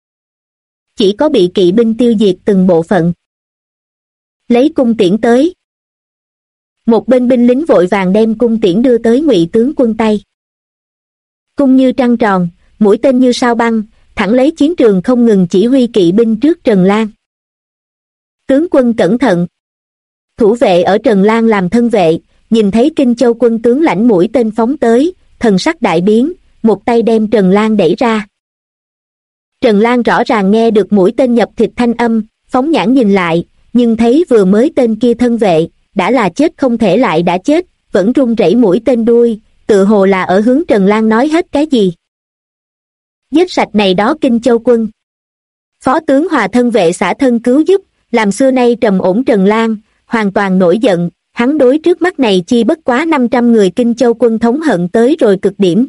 S1: Chỉ có bị kỵ binh tiêu diệt từng bộ phận. Lấy cung tiễn tới. Một bên binh lính vội vàng đem cung tiễn đưa tới Ngụy tướng quân tay. Cung như trăng tròn, mũi tên như sao băng, thẳng lấy chiến trường không ngừng chỉ huy kỵ binh trước Trần Lang. Tướng quân cẩn thận. Thủ vệ ở Trần Lang làm thân vệ, nhìn thấy Kinh Châu quân tướng lãnh mũi tên phóng tới, thần sắc đại biến, một tay đem Trần Lang đẩy ra. Trần Lang rõ ràng nghe được mũi tên nhập thịt thanh âm, phóng nhãn nhìn lại, nhưng thấy vừa mới tên kia thân vệ, đã là chết không thể lại đã chết, vẫn run rẩy mũi tên đuôi, tự hồ là ở hướng Trần Lang nói hết cái gì. Giết sạch này đó Kinh Châu quân. Phó tướng Hòa thân vệ xả thân cứu giúp, làm xưa nay trầm ổn Trần Lang, hoàn toàn nổi giận, hắn đối trước mắt này chi bất quá 500 người Kinh Châu quân thống hận tới rồi cực điểm.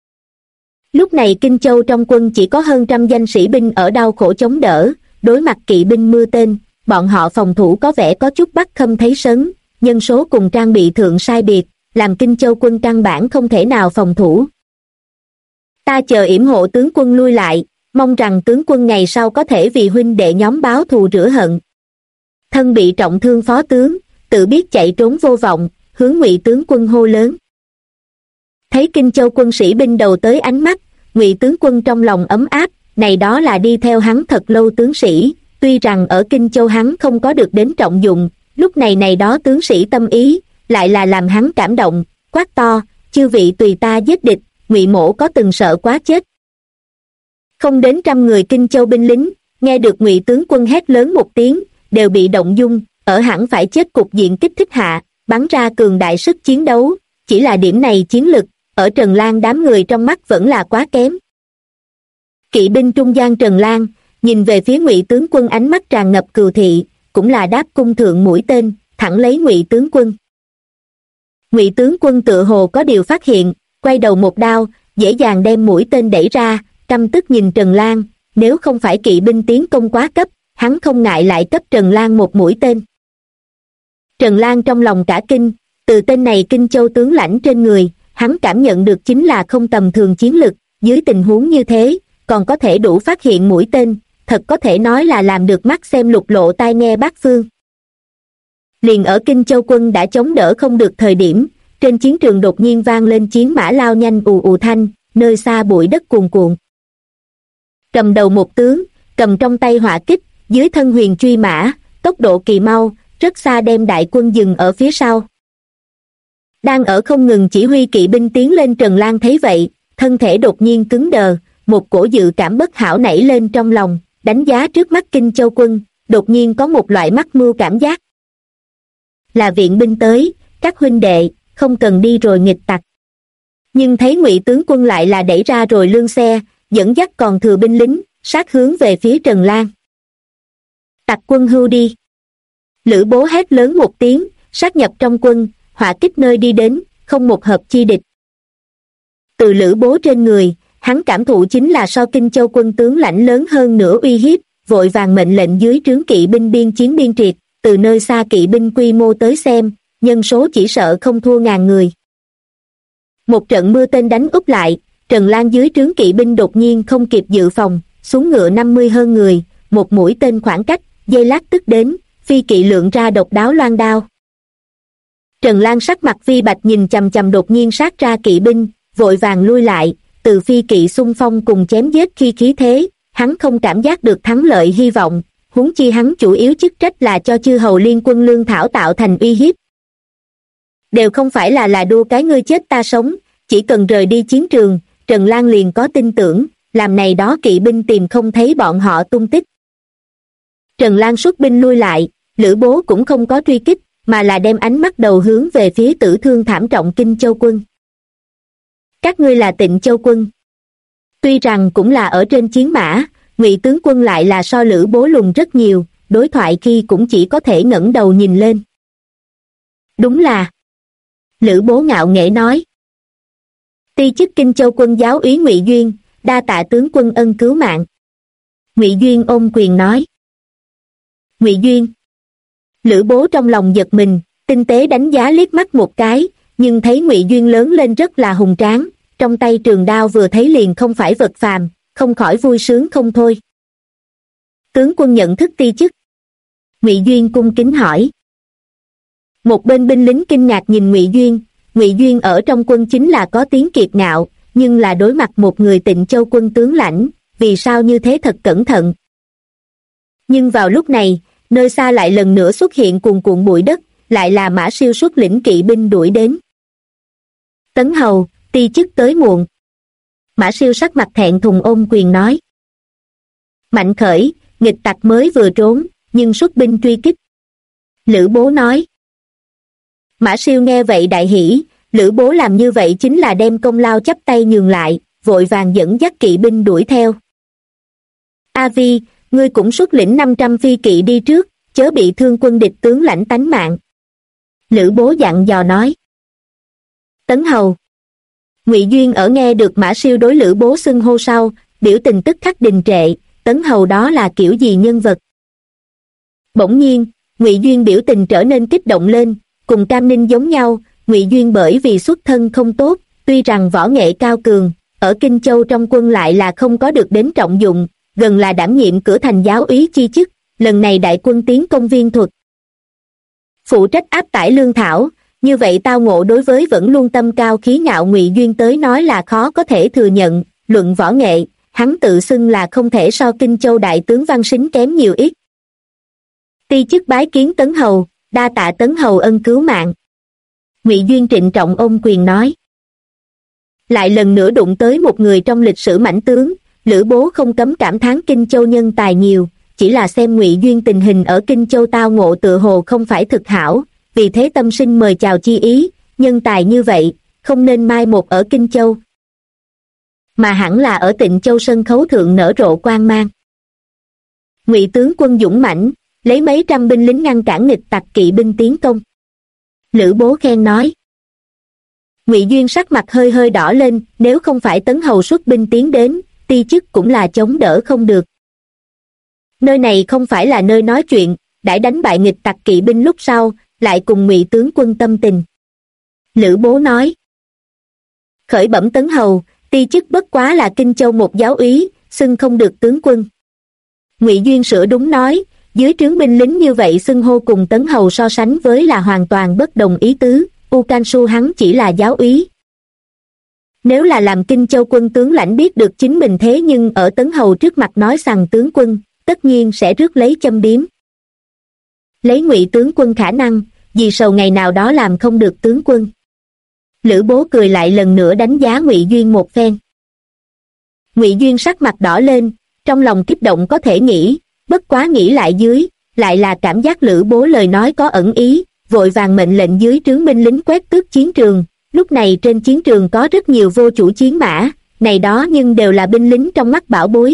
S1: Lúc này Kinh Châu trong quân chỉ có hơn trăm danh sĩ binh ở đau khổ chống đỡ, đối mặt kỵ binh mưa tên, bọn họ phòng thủ có vẻ có chút bắt khâm thấy sấn, nhân số cùng trang bị thượng sai biệt, làm Kinh Châu quân căn bản không thể nào phòng thủ. Ta chờ yểm hộ tướng quân lui lại, mong rằng tướng quân ngày sau có thể vì huynh đệ nhóm báo thù rửa hận. Thân bị trọng thương phó tướng, tự biết chạy trốn vô vọng, hướng Ngụy tướng quân hô lớn. Thấy Kinh Châu quân sĩ binh đầu tới ánh mắt, Ngụy tướng quân trong lòng ấm áp, này đó là đi theo hắn thật lâu tướng sĩ, tuy rằng ở Kinh Châu hắn không có được đến trọng dụng, lúc này đó tướng sĩ tâm ý, lại là làm hắn cảm động, quát to, chư vị tùy ta giết địch, Ngụy mỗ có từng sợ quá chết. Không đến 100 người Kinh Châu binh lính, nghe được Ngụy tướng quân hét lớn một tiếng, đều bị động dung, ở hẳn phải chết cục diện kích thích hạ, bắn ra cường đại sức chiến đấu, chỉ là điểm này chiến lực, ở Trần Lang đám người trong mắt vẫn là quá kém. Kỵ binh trung gian Trần Lang, nhìn về phía Ngụy tướng quân ánh mắt tràn ngập cừu thị, cũng là đáp cung thượng mũi tên, thẳng lấy Ngụy tướng quân. Ngụy tướng quân tựa hồ có điều phát hiện, quay đầu một đao, dễ dàng đem mũi tên đẩy ra, căm tức nhìn Trần Lang, nếu không phải kỵ binh tiến công quá cấp, hắn không ngại lại cấp Trần Lang một mũi tên. Trần Lang trong lòng cả kinh, từ tên này Kinh Châu tướng lãnh trên người, hắn cảm nhận được chính là không tầm thường chiến lực, dưới tình huống như thế, còn có thể đủ phát hiện mũi tên, thật có thể nói là làm được mắt xem lục lộ tai nghe bát phương. Liền ở Kinh Châu quân đã chống đỡ không được thời điểm, trên chiến trường đột nhiên vang lên chiến mã lao nhanh ù ù thanh, nơi xa bụi đất cuồn cuộn. Cầm đầu một tướng, cầm trong tay hỏa kích, dưới thân huyền truy mã, tốc độ kỳ mau, rất xa đem đại quân dừng ở phía sau. Đang ở không ngừng chỉ huy kỵ binh tiến lên Trần Lang thấy vậy, thân thể đột nhiên cứng đờ, một cổ dự cảm bất hảo nảy lên trong lòng, đánh giá trước mắt Kinh Châu quân, đột nhiên có một loại mắc mưu cảm giác. Là viện binh tới, các huynh đệ, không cần đi rồi nghịch tặc. Nhưng thấy Ngụy tướng quân lại là đẩy ra rồi lương xe, dẫn dắt còn thừa binh lính, sát hướng về phía Trần Lang. Tặc quân hưu đi. Lữ Bố hét lớn một tiếng, sát nhập trong quân, hỏa kích nơi đi đến, không một hợp chi địch. Từ Lữ Bố trên người, hắn cảm thụ chính là so Kinh Châu quân tướng lãnh lớn hơn nửa uy hiếp, vội vàng mệnh lệnh dưới trướng kỵ binh biên chiến biên triệt, từ nơi xa kỵ binh quy mô tới xem, nhân số chỉ sợ không thua ngàn người. Một trận mưa tên đánh úp lại, Trần Lang dưới trướng kỵ binh đột nhiên không kịp dự phòng, xuống ngựa 50 hơn người, một mũi tên khoảng cách, giây lát tức đến, phi kỵ lượng ra độc đáo loan đao. Trần Lang sắc mặt vi bạch nhìn chằm chằm đột nhiên sát ra kỵ binh, vội vàng lui lại, từ phi kỵ xung phong cùng chém giết khi khí thế, hắn không cảm giác được thắng lợi hy vọng, huống chi hắn chủ yếu chức trách là cho chư hầu liên quân lương thảo tạo thành uy hiếp. Đều không phải là đua cái ngươi chết ta sống, chỉ cần rời đi chiến trường, Trần Lang liền có tin tưởng, làm này đó kỵ binh tìm không thấy bọn họ tung tích. Trần Lang xuất binh lui lại, Lữ Bố cũng không có truy kích, mà là đem ánh mắt đầu hướng về phía tử thương thảm trọng Kinh Châu quân. Các ngươi là Tịnh Châu quân. Tuy rằng cũng là ở trên chiến mã, Ngụy tướng quân lại là so Lữ Bố lùn rất nhiều, đối thoại khi cũng chỉ có thể ngẩng đầu nhìn lên. Đúng là. Lữ Bố ngạo nghễ nói. Ti chức Kinh Châu quân giáo úy Ngụy Duyên, đa tạ tướng quân ân cứu mạng. Ngụy Duyên ôm quyền nói. Ngụy Duyên. Lữ Bố trong lòng giật mình, tinh tế đánh giá liếc mắt một cái, nhưng thấy Ngụy Duyên lớn lên rất là hùng tráng, trong tay trường đao vừa thấy liền không phải vật phàm, không khỏi vui sướng không thôi. Tướng quân nhận thức ti chức. Ngụy Duyên cung kính hỏi. Một bên binh lính kinh ngạc nhìn Ngụy Duyên. Ngụy Duyên ở trong quân chính là có tiếng kiệt ngạo, nhưng là đối mặt một người Tịnh Châu quân tướng lãnh, vì sao như thế thật cẩn thận. Nhưng vào lúc này, nơi xa lại lần nữa xuất hiện cuồn cuộn bụi đất, lại là Mã Siêu xuất lĩnh kỵ binh đuổi đến. Tấn hầu, ti chức tới muộn. Mã Siêu sắc mặt thẹn thùng ôm quyền nói. Mạnh khởi, nghịch tặc mới vừa trốn, nhưng xuất binh truy kích. Lữ Bố nói. Mã Siêu nghe vậy đại hỉ, Lữ Bố làm như vậy chính là đem công lao chắp tay nhường lại, vội vàng dẫn dắt kỵ binh đuổi theo. A Vi, ngươi cũng xuất lĩnh 500 phi kỵ đi trước, chớ bị thương quân địch tướng lãnh tánh mạng. Lữ Bố dặn dò nói. Tấn hầu. Ngụy Duyên ở nghe được Mã Siêu đối Lữ Bố xưng hô sau, biểu tình tức khắc đình trệ, Tấn hầu đó là kiểu gì nhân vật. Bỗng nhiên, Ngụy Duyên biểu tình trở nên kích động lên, cùng Cam Ninh giống nhau, Ngụy Duyên bởi vì xuất thân không tốt, tuy rằng võ nghệ cao cường, ở Kinh Châu trong quân lại là không có được đến trọng dụng, gần là đảm nhiệm cửa thành giáo úy chi chức, lần này đại quân tiến công Viên Thuật. Phụ trách áp tải lương thảo, như vậy tao ngộ đối với vẫn luôn tâm cao khí ngạo Ngụy Duyên tới nói là khó có thể thừa nhận, luận võ nghệ, hắn tự xưng là không thể so Kinh Châu đại tướng Văn Sính kém nhiều ít. Ti chức bái kiến Tấn hầu, đa tạ Tấn hầu ân cứu mạng. Ngụy Duyên trịnh trọng ôm quyền nói. Lại lần nữa đụng tới một người trong lịch sử mãnh tướng, Lữ Bố không cấm cảm thán Kinh Châu nhân tài nhiều, chỉ là xem Ngụy Duyên tình hình ở Kinh Châu tao ngộ tựa hồ không phải thực hảo, vì thế tâm sinh mời chào chi ý, nhân tài như vậy, không nên mai một ở Kinh Châu, mà hẳn là ở Tịnh Châu sân khấu thượng nở rộ quang mang. Ngụy tướng quân dũng mãnh, lấy mấy trăm binh lính ngăn cản nghịch tặc kỵ binh tiến công. Lữ Bố khen nói. Ngụy Duyên sắc mặt hơi hơi đỏ lên, nếu không phải Tấn hầu xuất binh tiến đến, ti chức cũng là chống đỡ không được. Nơi này không phải là nơi nói chuyện, đã đánh bại nghịch tặc kỵ binh lúc sau, lại cùng Ngụy tướng quân tâm tình. Lữ Bố nói. Khởi bẩm Tấn hầu, ti chức bất quá là Kinh Châu một giáo úy, xưng không được tướng quân. Ngụy Duyên sửa đúng nói, dưới trướng binh lính như vậy xưng hô cùng Tấn hầu so sánh với là hoàn toàn bất đồng ý tứ, U Can Su hắn chỉ là giáo úy. Nếu là làm Kinh Châu quân tướng lãnh biết được chính mình thế nhưng ở Tấn hầu trước mặt nói rằng tướng quân, tất nhiên sẽ rước lấy châm biếm. Lấy Ngụy tướng quân khả năng, vì sầu ngày nào đó làm không được tướng quân. Lữ Bố cười lại lần nữa đánh giá Ngụy Duyên một phen. Ngụy Duyên sắc mặt đỏ lên, trong lòng kích động có thể nghĩ, bất quá nghĩ lại dưới, lại là cảm giác Lữ Bố lời nói có ẩn ý, vội vàng mệnh lệnh dưới trướng binh lính quét tước chiến trường. Lúc này trên chiến trường có rất nhiều vô chủ chiến mã, này đó nhưng đều là binh lính trong mắt bảo bối.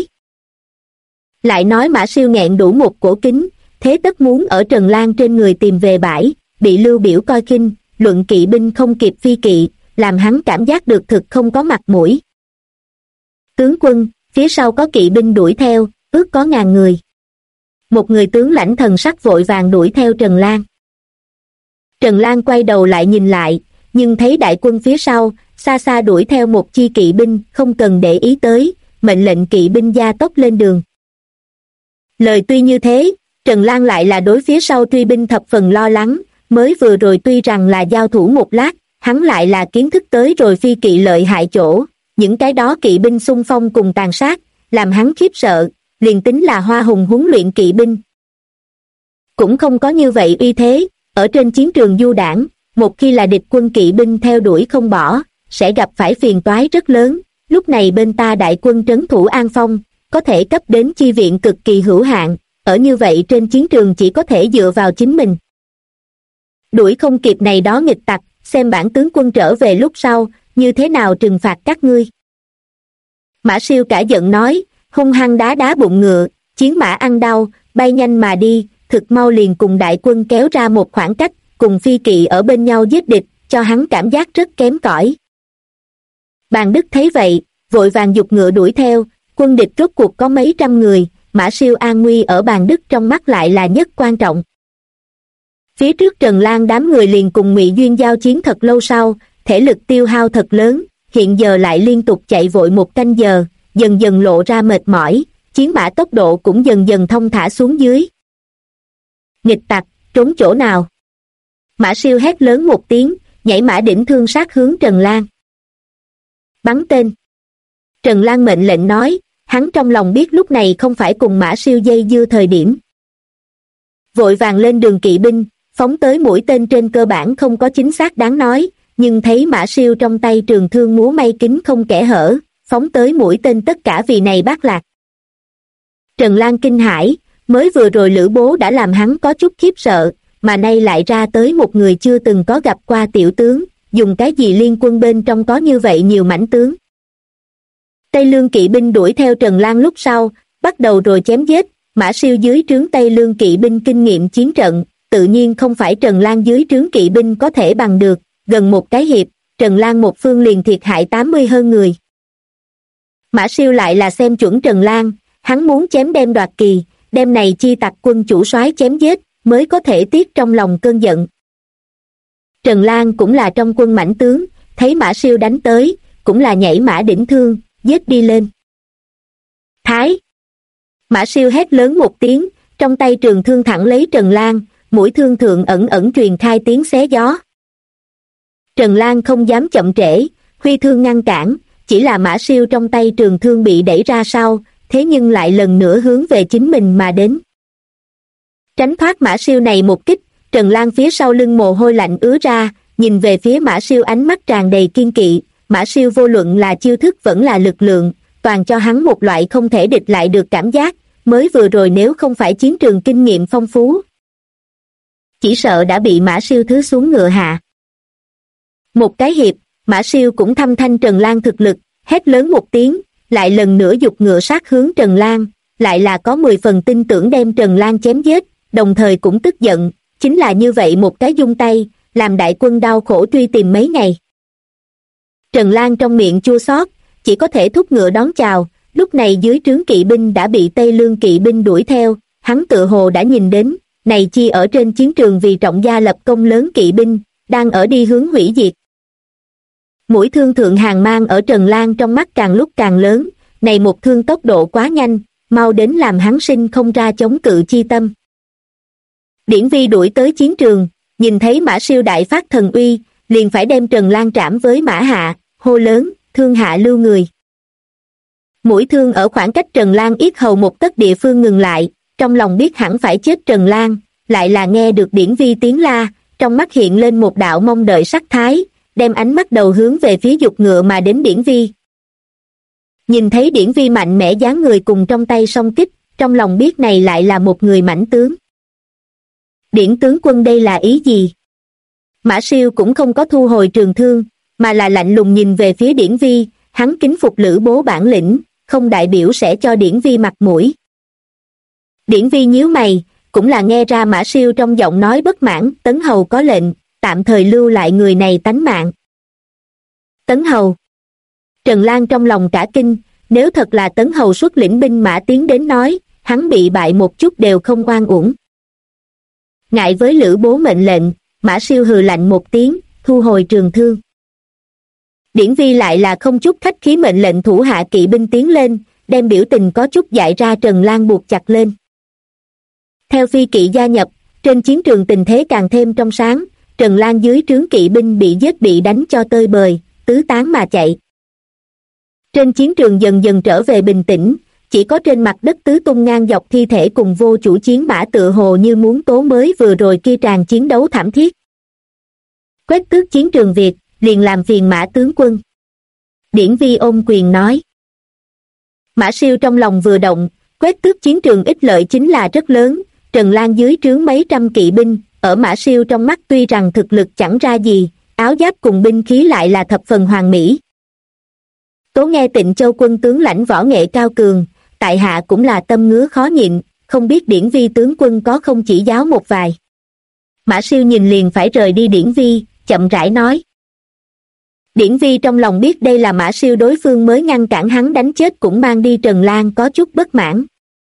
S1: Lại nói Mã Siêu nghẹn đủ một cổ kính, thế tất muốn ở Trần Lan trên người tìm về bãi, bị Lưu Biểu coi khinh, luận kỵ binh không kịp phi kỵ, làm hắn cảm giác được thực không có mặt mũi. Tướng quân, phía sau có kỵ binh đuổi theo, ước có 1000 người. Một người tướng lãnh thần sắc vội vàng đuổi theo Trần Lan. Trần Lan quay đầu lại nhìn lại, nhưng thấy đại quân phía sau, xa xa đuổi theo một chi kỵ binh, không cần để ý tới, mệnh lệnh kỵ binh gia tốc lên đường. Lời tuy như thế, Trần Lan lại là đối phía sau truy binh thập phần lo lắng, mới vừa rồi tuy rằng là giao thủ một lát, hắn lại là kiến thức tới rồi phi kỵ lợi hại chỗ, những cái đó kỵ binh xung phong cùng tàn sát, làm hắn khiếp sợ, liền tính là Hoa Hùng huấn luyện kỵ binh. Cũng không có như vậy uy thế, ở trên chiến trường du đảng, một khi là địch quân kỵ binh theo đuổi không bỏ, sẽ gặp phải phiền toái rất lớn, lúc này bên ta đại quân trấn thủ An Phong, có thể cấp đến chi viện cực kỳ hữu hạn, ở như vậy trên chiến trường chỉ có thể dựa vào chính mình. Đuổi không kịp này đó nghịch tặc, xem bản tướng quân trở về lúc sau, như thế nào trừng phạt các ngươi. Mã Siêu cả giận nói, hung hăng đá đá bụng ngựa, chiến mã ăn đau, bay nhanh mà đi, thực mau liền cùng đại quân kéo ra một khoảng cách, cùng phi kỵ ở bên nhau giết địch, cho hắn cảm giác rất kém cỏi. Bàn Đức thấy vậy, vội vàng giục ngựa đuổi theo, quân địch rốt cuộc có mấy trăm người, Mã Siêu an nguy ở Bàn Đức trong mắt lại là nhất quan trọng. Phía trước Trần Lan đám người liền cùng Ngụy Duyên giao chiến thật lâu sau, thể lực tiêu hao thật lớn, hiện giờ lại liên tục chạy vội 1 canh giờ, dần dần lộ ra mệt mỏi, chiến mã tốc độ cũng dần dần thong thả xuống dưới. Nghịch tặc, trốn chỗ nào? Mã Siêu hét lớn một tiếng, nhảy mã đỉnh thương sát hướng Trần Lan. Bắn tên. Trần Lan mệnh lệnh nói, hắn trong lòng biết lúc này không phải cùng Mã Siêu dây dưa thời điểm. Vội vàng lên đường kỵ binh, phóng tới mũi tên trên cơ bản không có chính xác đáng nói, nhưng thấy Mã Siêu trong tay trường thương múa may kín không kẽ hở, phóng tới mũi tên tất cả vì này bác lạc. Trần Lan kinh hãi, mới vừa rồi Lữ Bố đã làm hắn có chút khiếp sợ, mà nay lại ra tới một người chưa từng có gặp qua tiểu tướng, dùng cái gì liên quân bên trong có như vậy nhiều mãnh tướng. Tây Lương kỵ binh đuổi theo Trần Lan lúc sau, bắt đầu rồi chém giết, Mã Siêu dưới trướng Tây Lương kỵ binh kinh nghiệm chiến trận, tự nhiên không phải Trần Lan dưới trướng kỵ binh có thể bằng được, gần 1 cái hiệp, Trần Lan một phương liền thiệt hại 80 hơn người. Mã Siêu lại là xem chuẩn Trần Lan, hắn muốn chém đem đoạt kỳ, đem này chi tặc quân chủ soái chém giết, mới có thể tiết trong lòng cơn giận. Trần Lan cũng là trong quân mãnh tướng, thấy Mã Siêu đánh tới, cũng là nhảy mã đỉnh thương, giết đi lên. Thái! Mã Siêu hét lớn một tiếng, trong tay trường thương thẳng lấy Trần Lan, mũi thương thượng ẩn ẩn truyền khai tiếng xé gió. Trần Lan không dám chậm trễ, huy thương ngăn cản, chỉ là Mã Siêu trong tay trường thương bị đẩy ra sau, thế nhưng lại lần nữa hướng về chính mình mà đến. Tránh thoát Mã Siêu này một kích, Trần Lan phía sau lưng mồ hôi lạnh ứa ra, nhìn về phía Mã Siêu ánh mắt tràn đầy kiên kỵ, Mã Siêu vô luận là chiêu thức vẫn là lực lượng, toàn cho hắn một loại không thể địch lại được cảm giác, mới vừa rồi nếu không phải chiến trường kinh nghiệm phong phú, chỉ sợ đã bị Mã Siêu thứ xuống ngựa hạ. Một cái hiệp, Mã Siêu cũng thăm thanh Trần Lan thực lực, hét lớn một tiếng, lại lần nữa giục ngựa sát hướng Trần Lan, lại là có 10 phần tin tưởng đem Trần Lan chém giết, đồng thời cũng tức giận, chính là như vậy một cái dung tay, làm đại quân đau khổ truy tìm mấy ngày. Trần Lan trong miệng chua xót, chỉ có thể thúc ngựa đón chào, lúc này dưới trướng kỵ binh đã bị Tây Lương kỵ binh đuổi theo, hắn tự hồ đã nhìn đến, này chi ở trên chiến trường vì trọng gia lập công lớn kỵ binh, đang ở đi hướng hủy diệt. Mũi thương thượng hàng mang ở Trần Lan trong mắt càng lúc càng lớn, này một thương tốc độ quá nhanh, mau đến làm hắn sinh không ra chống cự chi tâm. Điển Vi đuổi tới chiến trường, nhìn thấy Mã Siêu đại phát thần uy, liền phải đem Trần Lan trảm với Mã hạ, hô lớn, thương hạ lưu người. Mũi thương ở khoảng cách Trần Lan yết hầu một tấc địa phương ngừng lại, trong lòng biết hẳn phải chết Trần Lan, lại là nghe được Điển Vi tiếng la, trong mắt hiện lên một đạo mong đợi sắc thái, đem ánh mắt đầu hướng về phía giục ngựa mà đến Điển Vi. Nhìn thấy Điển Vi mạnh mẽ dáng người cùng trong tay song kích, trong lòng biết này lại là một người mãnh tướng. Điển tướng quân đây là ý gì? Mã Siêu cũng không có thu hồi trường thương, mà là lạnh lùng nhìn về phía Điển Vi, hắn kính phục Lữ Bố bản lĩnh, không đại biểu sẽ cho Điển Vi mặt mũi. Điển Vi nhíu mày, cũng là nghe ra Mã Siêu trong giọng nói bất mãn, Tấn Hầu có lệnh, tạm thời lưu lại người này tánh mạng. Tấn Hầu. Trần Lan trong lòng cả kinh, nếu thật là Tấn Hầu xuất lĩnh binh mã tiến đến nói, hắn bị bại một chút đều không oan uổng. Ngại với Lữ Bố mệnh lệnh, Mã Siêu hừ lạnh một tiếng, thu hồi trường thương. Điển Vi lại là không chút khách khí mệnh lệnh thủ hạ kỵ binh tiến lên, đem biểu tình có chút dại ra Trần Lan buộc chặt lên. Theo phi kỵ gia nhập, trên chiến trường tình thế càng thêm trong sáng, Trần Lan dưới trướng kỵ binh bị giết bị đánh cho tơi bời, tứ tán mà chạy. Trên chiến trường dần dần trở về bình tĩnh, chỉ có trên mặt đất tứ tung ngang dọc thi thể cùng vô chủ chiến mã tựa hồ như muốn tố mới vừa rồi kia tràn chiến đấu thảm thiết. Quét tước chiến trường Việt, liền làm phiền Mã tướng quân. Điển Vi ôm quyền nói. Mã Siêu trong lòng vừa động, quét tước chiến trường ích lợi chính là rất lớn, Trần Lan dưới trướng mấy trăm kỵ binh, ở Mã Siêu trong mắt tuy rằng thực lực chẳng ra gì, áo giáp cùng binh khí lại là thập phần hoàn mỹ. Tố nghe Tịnh Châu quân tướng lãnh võ nghệ cao cường, tại hạ cũng là tâm ngứa khó nhịn, không biết Điển Vi tướng quân có không chỉ giáo một vài. Mã Siêu nhìn liền phải rời đi Điển Vi, chậm rãi nói. Điển Vi trong lòng biết đây là Mã Siêu đối phương mới ngăn cản hắn đánh chết cũng mang đi Trần Lan có chút bất mãn.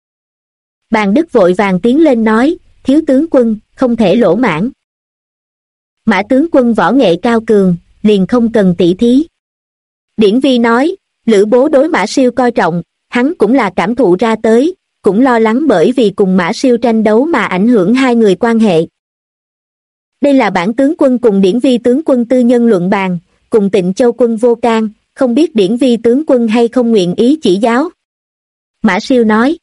S1: Bàn Đức vội vàng tiến lên nói, thiếu tướng quân, không thể lỗ mãn. Mã tướng quân võ nghệ cao cường, liền không cần tỉ thí. Điển Vi nói, Lữ Bố đối Mã Siêu coi trọng, hắn cũng là cảm thụ ra tới, cũng lo lắng bởi vì cùng Mã Siêu tranh đấu mà ảnh hưởng hai người quan hệ. Đây là bản tướng quân cùng Điển Vi tướng quân tư nhân luận bàn, cùng Tịnh Châu quân vô can, không biết Điển Vi tướng quân hay không nguyện ý chỉ giáo. Mã Siêu nói.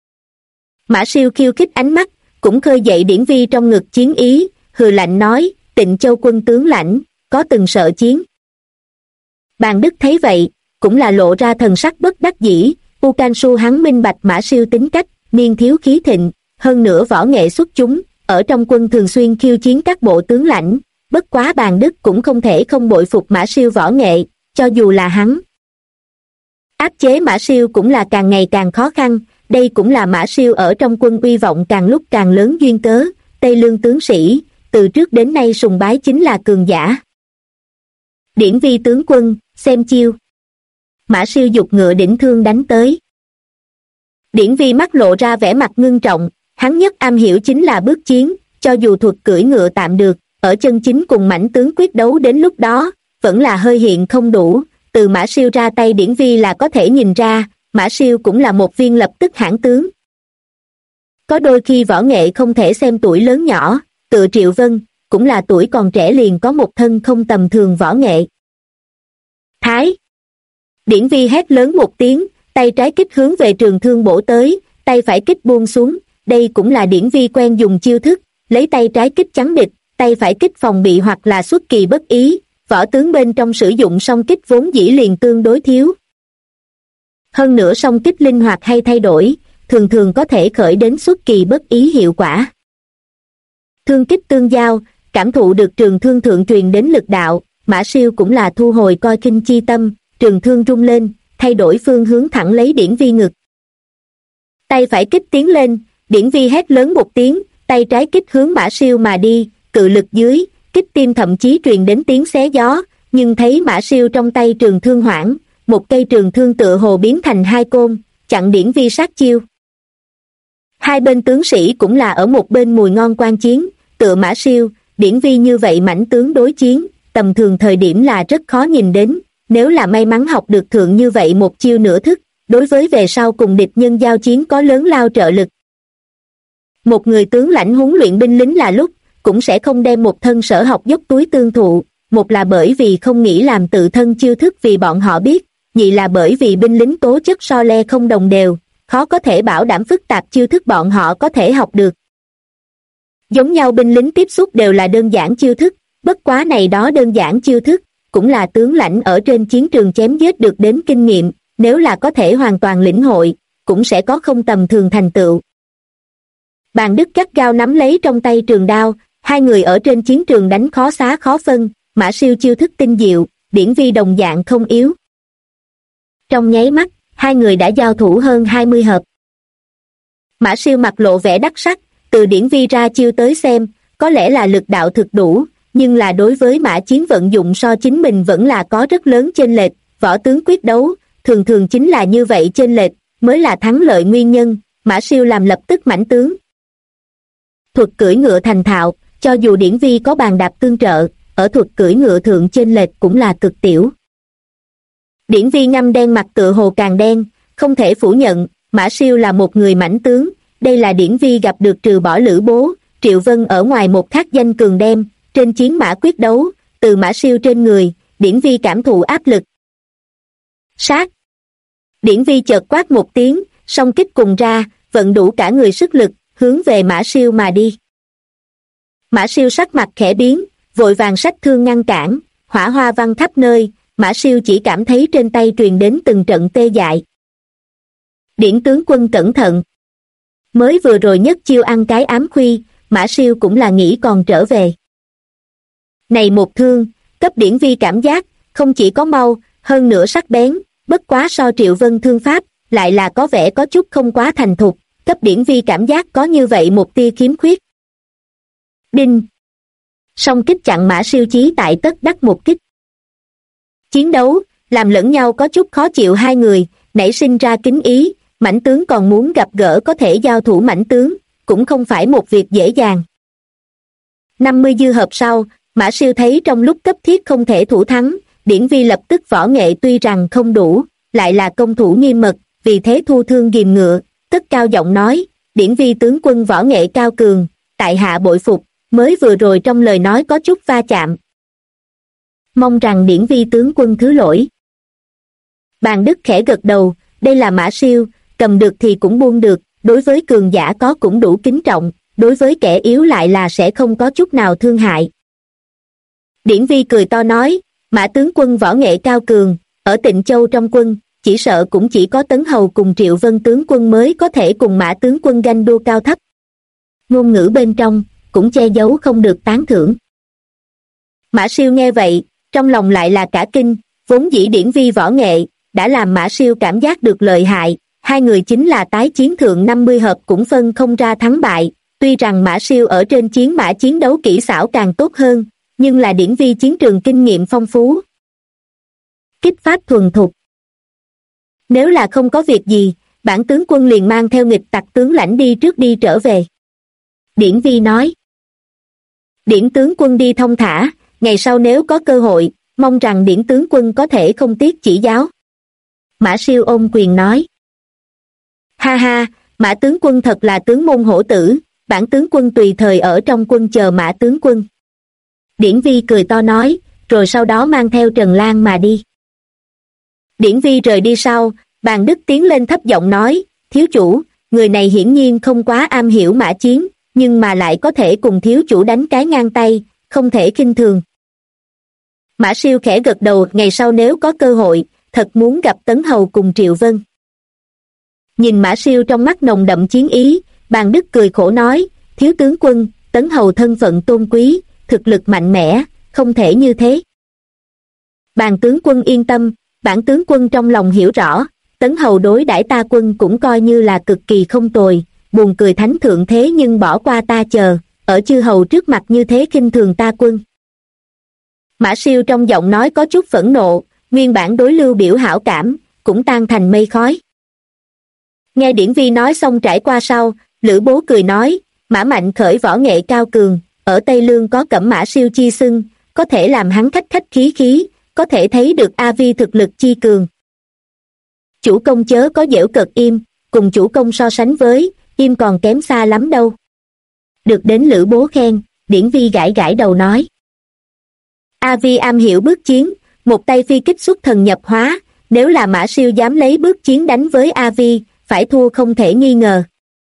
S1: Mã Siêu khiêu khích ánh mắt, cũng khơi dậy Điển Vi trong ngực chiến ý, hừ lạnh nói, Tịnh Châu quân tướng lãnh, có từng sợ chiến. Bàn Đức thấy vậy, cũng là lộ ra thần sắc bất đắc dĩ, U Can Su hắn minh bạch Mã Siêu tính cách, niên thiếu khí thịnh, hơn nữa võ nghệ xuất chúng, ở trong quân thường xuyên khiêu chiến các bộ tướng lãnh, bất quá Bàn Đức cũng không thể không bội phục Mã Siêu võ nghệ, cho dù là hắn. Áp chế Mã Siêu cũng là càng ngày càng khó khăn, đây cũng là Mã Siêu ở trong quân uy vọng càng lúc càng lớn duyên cớ, Tây Lương tướng sĩ, từ trước đến nay sùng bái chính là cường giả. Điển Vi tướng quân, xem chiêu. Mã Siêu giục ngựa đỉnh thương đánh tới. Điển Vi mắt lộ ra vẻ mặt ngưng trọng, hắn nhất am hiểu chính là bước chiến, cho dù thuật cưỡi ngựa tạm được, ở chân chính cùng mãnh tướng quyết đấu đến lúc đó, vẫn là hơi hiện không đủ, từ Mã Siêu ra tay Điển Vi là có thể nhìn ra, Mã Siêu cũng là một viên lập tức hãn tướng. Có đôi khi võ nghệ không thể xem tuổi lớn nhỏ, tựa Triệu Vân, cũng là tuổi còn trẻ liền có một thân không tầm thường võ nghệ. Thái! Điển Vi hét lớn một tiếng, tay trái kích hướng về trường thương bổ tới, tay phải kích buông xuống, đây cũng là Điển Vi quen dùng chiêu thức, lấy tay trái kích chắn địch, tay phải kích phòng bị hoặc là xuất kỳ bất ý, võ tướng bên trong sử dụng song kích vốn dĩ liền tương đối thiếu. Hơn nữa song kích linh hoạt hay thay đổi, thường thường có thể khởi đến xuất kỳ bất ý hiệu quả. Thương kích tương giao, cảm thụ được trường thương thượng truyền đến lực đạo, Mã Siêu cũng là thu hồi coi khinh chi tâm, trường thương rung lên, thay đổi phương hướng thẳng lấy Điển Vi ngực. Tay phải kích tiến lên, Điển Vi hét lớn một tiếng, tay trái kích hướng Mã Siêu mà đi, cự lực dưới, kích tim thậm chí truyền đến tiếng xé gió, nhưng thấy Mã Siêu trong tay trường thương hoảng, một cây trường thương tựa hồ biến thành hai côn, chặn Điển Vi sát chiêu. Hai bên tướng sĩ cũng là ở một bên mùi ngon quan chiến, tựa Mã Siêu, Điển Vi như vậy mãnh tướng đối chiến, tầm thường thời điểm là rất khó nhìn đến, nếu là may mắn học được thượng như vậy một chiêu nửa thức, đối với về sau cùng địch nhân giao chiến có lớn lao trợ lực. Một người tướng lãnh huấn luyện binh lính là lúc, cũng sẽ không đem một thân sở học dốc túi tương thụ, một là bởi vì không nghĩ làm tự thân chiêu thức vì bọn họ biết, nhị là bởi vì binh lính tố chất so le không đồng đều, khó có thể bảo đảm phức tạp chiêu thức bọn họ có thể học được. Giống nhau binh lính tiếp xúc đều là đơn giản chiêu thức, bất quá này đó đơn giản chiêu thức, cũng là tướng lãnh ở trên chiến trường chém giết được đến kinh nghiệm, nếu là có thể hoàn toàn lĩnh hội, cũng sẽ có không tầm thường thành tựu. Bàn Đức gắt gao nắm lấy trong tay trường đao, hai người ở trên chiến trường đánh khó xá khó phân, Mã Siêu chiêu thức tinh diệu, Điển Vi đồng dạng không yếu. Trong nháy mắt, hai người đã giao thủ hơn 20 hợp. Mã Siêu mặt lộ vẻ đắc sắc, từ Điển Vi ra chiêu tới xem, có lẽ là lực đạo thực đủ, nhưng là đối với mã chiến vận dụng so chính mình vẫn là có rất lớn chênh lệch, võ tướng quyết đấu, thường thường chính là như vậy chênh lệch, mới là thắng lợi nguyên nhân, Mã Siêu làm lập tức mãnh tướng. Thuật cưỡi ngựa thành thạo, cho dù Điển Vi có bàn đạp tương trợ, ở thuật cưỡi ngựa thượng chênh lệch cũng là cực tiểu. Điển Vi ngăm đen mặt tựa hồ càng đen, không thể phủ nhận, Mã Siêu là một người mãnh tướng, đây là Điển Vi gặp được trừ bỏ Lữ Bố, Triệu Vân ở ngoài một khác danh cường đem, trên chiến mã quyết đấu, từ Mã Siêu trên người, Điển Vi cảm thụ áp lực. Sát! Điển Vi chợt quát một tiếng, song kích cùng ra, vận đủ cả người sức lực, hướng về Mã Siêu mà đi. Mã Siêu sắc mặt khẽ biến, vội vàng xách thương ngăn cản, hỏa hoa văng khắp nơi, Mã Siêu chỉ cảm thấy trên tay truyền đến từng trận tê dại. Điển tướng quân cẩn thận. Mới vừa rồi nhất chiêu ăn cái ám khuy, Mã Siêu cũng là nghĩ còn trở về. Này một thương, cấp Điển Vi cảm giác, không chỉ có mau, hơn nữa sắc bén, bất quá so Triệu Vân thương pháp, lại là có vẻ có chút không quá thành thục, cấp Điển Vi cảm giác có như vậy một tia khiếm khuyết. Đinh! Song kích chặn Mã Siêu chí tại tất đắc một kích. Chiến đấu, làm lẫn nhau có chút khó chịu hai người, nảy sinh ra kính ý, mãnh tướng còn muốn gặp gỡ có thể giao thủ mãnh tướng, cũng không phải một việc dễ dàng. 50 dư hợp sau, Mã Siêu thấy trong lúc cấp thiết không thể thủ thắng, Điển Vi lập tức võ nghệ tuy rằng không đủ, lại là công thủ nghiêm mật, vì thế thu thương ghìm ngựa, cất cao giọng nói, Điển Vi tướng quân võ nghệ cao cường, tại hạ bội phục, mới vừa rồi trong lời nói có chút va chạm. Mong rằng Điển Vi tướng quân thứ lỗi. Bàn Đức khẽ gật đầu, đây là mã siêu, cầm được thì cũng buông được, đối với cường giả có cũng đủ kính trọng, đối với kẻ yếu lại là sẽ không có chút nào thương hại. Điển Vi cười to nói, mã tướng quân võ nghệ cao cường, ở Tịnh Châu trong quân, chỉ sợ cũng chỉ có Tấn Hầu cùng Triệu Vân tướng quân mới có thể cùng mã tướng quân ganh đua cao thấp. Ngôn ngữ bên trong, cũng che giấu không được tán thưởng. Mã siêu nghe vậy, trong lòng lại là cả kinh, vốn dĩ Điển Vi võ nghệ, đã làm mã siêu cảm giác được lợi hại, hai người chính là tái chiến thượng 50 hợp cũng phân không ra thắng bại, tuy rằng mã siêu ở trên chiến mã chiến đấu kỹ xảo càng tốt hơn, nhưng là Điển Vi chiến trường kinh nghiệm phong phú. Kích pháp thuần thục. Nếu là không có việc gì, bản tướng quân liền mang theo nghịch tặc tướng lãnh đi trước đi trở về. Điển Vi nói. Điển tướng quân đi thông thả, ngày sau nếu có cơ hội, mong rằng Điển tướng quân có thể không tiếc chỉ giáo. Mã siêu ôm quyền nói. Ha ha, mã tướng quân thật là tướng môn hổ tử, bản tướng quân tùy thời ở trong quân chờ mã tướng quân. Điển Vi cười to nói, rồi sau đó mang theo Trần Lan mà đi. Điển Vi rời đi sau, Bàn Đức tiến lên thấp giọng nói, thiếu chủ, người này hiển nhiên không quá am hiểu mã chiến, nhưng mà lại có thể cùng thiếu chủ đánh cái ngang tay, không thể khinh thường. Mã siêu khẽ gật đầu, ngày sau nếu có cơ hội, thật muốn gặp Tấn Hầu cùng Triệu Vân. Nhìn mã siêu trong mắt nồng đậm chiến ý, Bàn Đức cười khổ nói, thiếu tướng quân, Tấn Hầu thân phận tôn quý, thực lực mạnh mẽ, không thể như thế. Bàn tướng quân yên tâm, bản tướng quân trong lòng hiểu rõ, Tấn Hầu đối đãi ta quân cũng coi như là cực kỳ không tồi, buồn cười thánh thượng thế nhưng bỏ qua ta chờ, ở chư hầu trước mặt như thế khinh thường ta quân. Mã siêu trong giọng nói có chút phẫn nộ, nguyên bản đối Lưu Biểu hảo cảm, cũng tan thành mây khói. Nghe Điển Vi nói xong trải qua sau, Lữ Bố cười nói, Mã Mạnh khởi võ nghệ cao cường, ở Tây Lương có Cẩm Mã siêu chi xưng, có thể làm hắn khách khách khí khí, có thể thấy được A Vi thực lực chi cường. Chủ công chớ có giễu cợt im, cùng chủ công so sánh với, im còn kém xa lắm đâu. Được đến Lữ Bố khen, Điển Vi gãi gãi đầu nói. A Vi am hiểu bước chiến, một tay phi kích xuất thần nhập hóa, nếu là mã siêu dám lấy bước chiến đánh với A Vi, phải thua không thể nghi ngờ.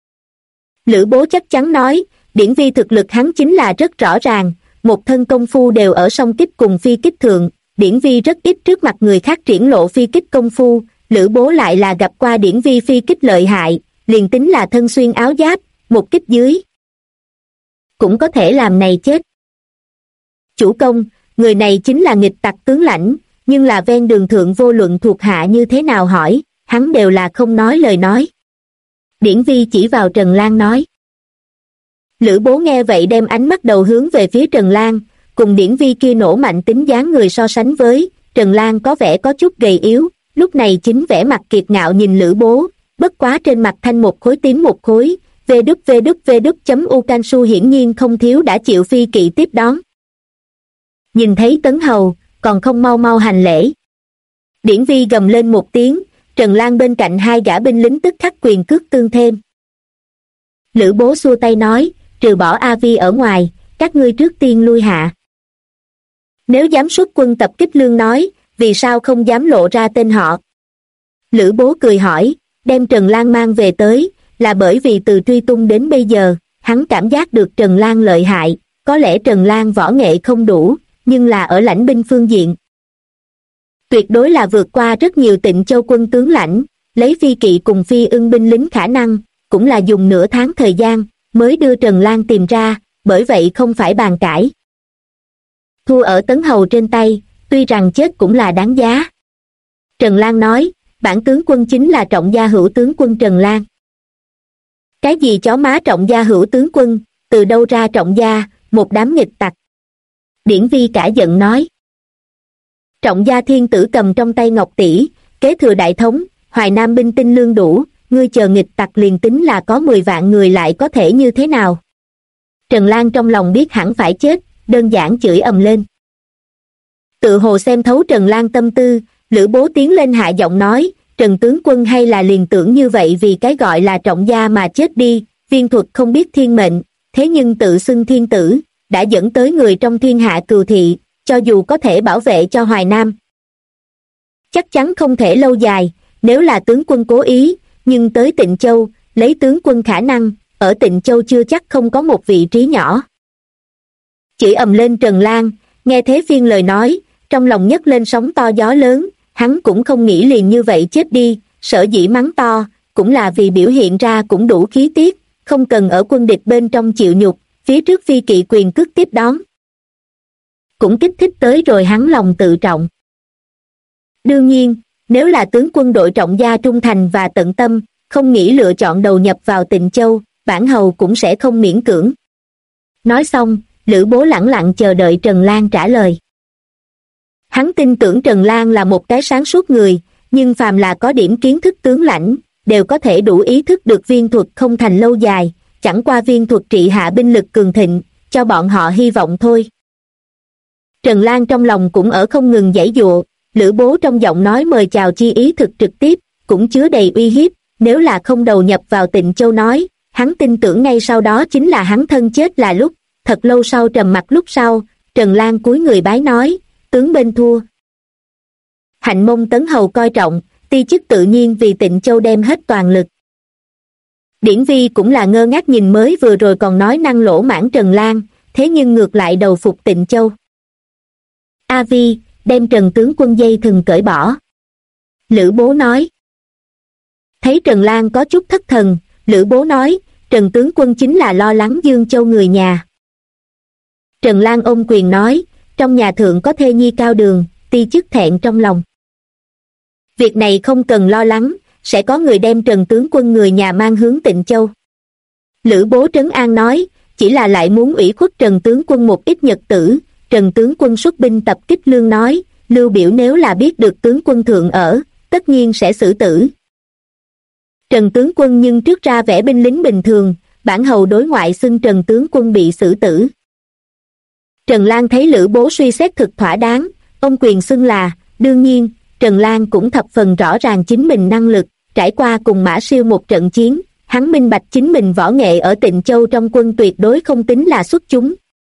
S1: Lữ Bố chắc chắn nói, Điển Vi thực lực hắn chính là rất rõ ràng, một thân công phu đều ở song kích cùng phi kích thượng, Điển Vi rất ít trước mặt người khác triển lộ phi kích công phu, Lữ Bố lại là gặp qua Điển Vi phi kích lợi hại, liền tính là thân xuyên áo giáp, một kích dưới cũng có thể làm này chết. Chủ công, người này chính là nghịch tặc tướng lãnh, nhưng là ven đường thượng vô luận thuộc hạ như thế nào hỏi, hắn đều là không nói lời nói. Điển Vi chỉ vào Trần Lan nói. Lữ Bố nghe vậy đem ánh mắt đầu hướng về phía Trần Lan, cùng Điển Vi kia nổ mạnh tính dáng người so sánh với, Trần Lan có vẻ có chút gầy yếu, lúc này chính vẻ mặt kiệt ngạo nhìn Lữ Bố, bất quá trên mặt thanh một khối tím một khối, www.u Cansu hiển nhiên không thiếu đã chịu phi kỵ tiếp đón. Nhìn thấy Tấn Hầu, còn không mau mau hành lễ. Điển Vi gầm lên một tiếng, Trần Lan bên cạnh hai gã binh lính tức khắc quyền cước tương thêm. Lữ Bố xua tay nói, trừ bỏ A Vi ở ngoài, các ngươi trước tiên lui hạ. Nếu dám xuất quân tập kích Lương nói, vì sao không dám lộ ra tên họ? Lữ Bố cười hỏi, đem Trần Lan mang về tới, là bởi vì từ truy tung đến bây giờ, hắn cảm giác được Trần Lan lợi hại, có lẽ Trần Lan võ nghệ không đủ, nhưng là ở lãnh binh phương diện. Tuyệt đối là vượt qua rất nhiều Tịnh Châu quân tướng lãnh, lấy phi kỵ cùng phi ưng binh lính khả năng, cũng là dùng nửa tháng thời gian, mới đưa Trần Lan tìm ra, bởi vậy không phải bàn cãi. Thua ở Tấn Hầu trên tay, tuy rằng chết cũng là đáng giá. Trần Lan nói, bản tướng quân chính là Trọng Gia Hữu tướng quân Trần Lan. Cái gì chó má Trọng Gia Hữu tướng quân, từ đâu ra Trọng Gia, một đám nghịch tặc. Điển Vi cả giận nói. Trọng Gia thiên tử cầm trong tay ngọc tỷ, kế thừa đại thống, Hoài Nam binh tinh lương đủ, ngươi chờ nghịch tặc liền tính là có 10 vạn người lại có thể như thế nào? Trần Lan trong lòng biết hẳn phải chết, đơn giản chửi ầm lên. Tự hồ xem thấu Trần Lan tâm tư, Lữ Bố tiến lên hạ giọng nói, Trần tướng quân hay là liền tưởng như vậy vì cái gọi là trọng gia mà chết đi, viên thuật không biết thiên mệnh, thế nhưng tự xưng thiên tử, đã dẫn tới người trong thiên hạ cừu thị, cho dù có thể bảo vệ cho Hoài Nam. Chắc chắn không thể lâu dài, nếu là tướng quân cố ý, nhưng tới Tịnh Châu, lấy tướng quân khả năng, ở Tịnh Châu chưa chắc không có một vị trí nhỏ. Chỉ ầm lên Trần Lan, nghe thế phiên lời nói, trong lòng nhấc lên sóng to gió lớn, hắn cũng không nghĩ liền như vậy chết đi, sở dĩ mắng to, cũng là vì biểu hiện ra cũng đủ khí tiết, không cần ở quân địch bên trong chịu nhục, phía trước phi kỵ quyền cước tiếp đón. Cũng kích thích tới rồi hắn lòng tự trọng. Đương nhiên, nếu là tướng quân đội trọng gia trung thành và tận tâm, không nghĩ lựa chọn đầu nhập vào Tịnh Châu, bản hầu cũng sẽ không miễn cưỡng. Nói xong, Lữ Bố lẳng lặng chờ đợi Trần Lan trả lời. Hắn tin tưởng Trần Lan là một cái sáng suốt người, nhưng phàm là có điểm kiến thức tướng lãnh, đều có thể đủ ý thức được viên thuật không thành lâu dài, chẳng qua viên thuật trị hạ binh lực cường thịnh, cho bọn họ hy vọng thôi. Trần Lan trong lòng cũng ở không ngừng giãy giụa, Lữ Bố trong giọng nói mời chào chi ý thực trực tiếp, cũng chứa đầy uy hiếp, nếu là không đầu nhập vào Tịnh Châu nói, hắn tin tưởng ngay sau đó chính là hắn thân chết là lúc. Thật lâu sau trầm mặc lúc sau, Trần Lan cúi người bái nói, tướng bên thua. Hạnh Mông Tấn hầu coi trọng, ti chức tự nhiên vì Tịnh Châu đem hết toàn lực. Điển Vi cũng là ngơ ngác nhìn mới vừa rồi còn nói năng lỗ mãng Trần Lan, thế nhưng ngược lại đầu phục Tịnh Châu. A Vi, đem Trần tướng quân dây thừng cởi bỏ. Lữ Bố nói. Thấy Trần Lan có chút thất thần, Lữ Bố nói, Trần tướng quân chính là lo lắng Dương Châu người nhà. Trần Lan ôm quyền nói, trong nhà thượng có thê nhi cao đường, ti chức thẹn trong lòng. Việc này không cần lo lắng, sẽ có người đem Trần tướng quân người nhà mang hướng Tịnh Châu. Lữ Bố trấn an nói, chỉ là lại muốn ủy khuất Trần tướng quân một ít nhật tử. Trần tướng quân xuất binh tập kích Lương nói, Lưu Biểu nếu là biết được tướng quân thượng ở, tất nhiên sẽ xử tử. Trần tướng quân nhưng trước ra vẻ binh lính bình thường, bản hầu đối ngoại xưng Trần tướng quân bị xử tử. Trần Lan thấy Lữ Bố suy xét thực thỏa đáng, ông quyền xưng là, đương nhiên, Trần Lan cũng thập phần rõ ràng chính mình năng lực, trải qua cùng Mã Siêu một trận chiến, hắn minh bạch chính mình võ nghệ ở Tịnh Châu trong quân tuyệt đối không tính là xuất chúng.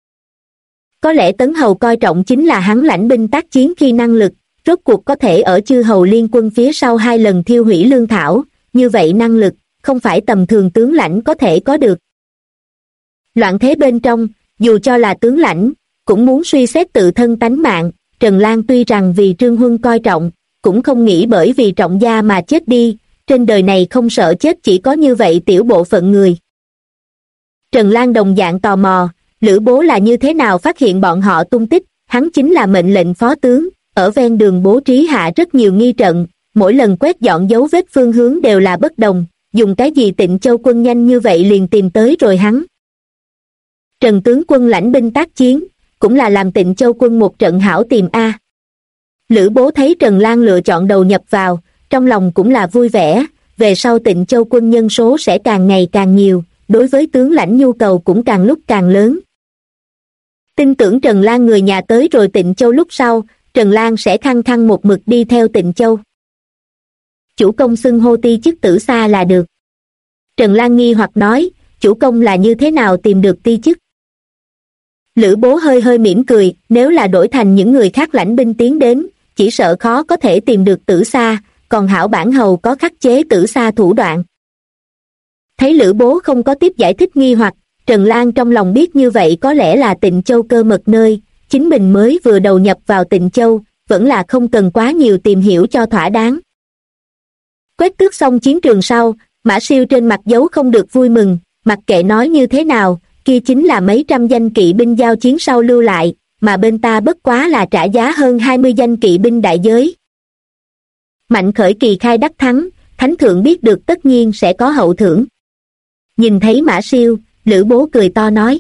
S1: Có lẽ Tấn Hầu coi trọng chính là hắn lãnh binh tác chiến khi năng lực, rốt cuộc có thể ở chư hầu liên quân phía sau 2 lần thiêu hủy lương thảo, như vậy năng lực, không phải tầm thường tướng lãnh có thể có được. Loạn thế bên trong, dù cho là tướng lãnh, cũng muốn suy xét tự thân tánh mạng, Trần Lan tuy rằng vì Trương Huân coi trọng, cũng không nghĩ bởi vì trọng gia mà chết đi, trên đời này không sợ chết chỉ có như vậy tiểu bộ phận người. Trần Lan đồng dạng tò mò, Lữ Bố là như thế nào phát hiện bọn họ tung tích, hắn chính là mệnh lệnh phó tướng, ở ven đường bố trí hạ rất nhiều nghi trận, mỗi lần quét dọn dấu vết phương hướng đều là bất đồng, dùng cái gì Tịnh Châu quân nhanh như vậy liền tìm tới rồi hắn. Trần tướng quân lãnh binh tác chiến, cũng là làm Tịnh Châu quân một trận hảo tìm a. Lữ Bố thấy Trần Lan lựa chọn đầu nhập vào, trong lòng cũng là vui vẻ, về sau Tịnh Châu quân nhân số sẽ càng ngày càng nhiều, đối với tướng lãnh nhu cầu cũng càng lúc càng lớn. Tin tưởng Trần Lan người nhà tới rồi Tịnh Châu lúc sau, Trần Lan sẽ khăng khăng một mực đi theo Tịnh Châu. Chủ công xưng hô ti chức tử xa là được. Trần Lan nghi hoặc nói, chủ công là như thế nào tìm được ti chức? Lữ Bố hơi hơi mỉm cười, nếu là đổi thành những người khác lãnh binh tiến đến, chỉ sợ khó có thể tìm được tử xa, còn hảo bản hầu có khắc chế tử xa thủ đoạn. Thấy Lữ Bố không có tiếp giải thích nghi hoặc, Trần Lan trong lòng biết như vậy có lẽ là Tịnh Châu cơ mật nơi, chính mình mới vừa đầu nhập vào Tịnh Châu, vẫn là không cần quá nhiều tìm hiểu cho thỏa đáng. Quét tước xong chiến trường sau, Mã Siêu trên mặt dấu không được vui mừng, mặc kệ nói như thế nào, kia chính là mấy trăm danh kỵ binh giao chiến sau lưu lại, mà bên ta bất quá là trả giá hơn 20 danh kỵ binh đại giới. Mạnh khởi kỳ khai đắc thắng, thánh thượng biết được tất nhiên sẽ có hậu thưởng. Nhìn thấy Mã Siêu, Lữ Bố cười to nói.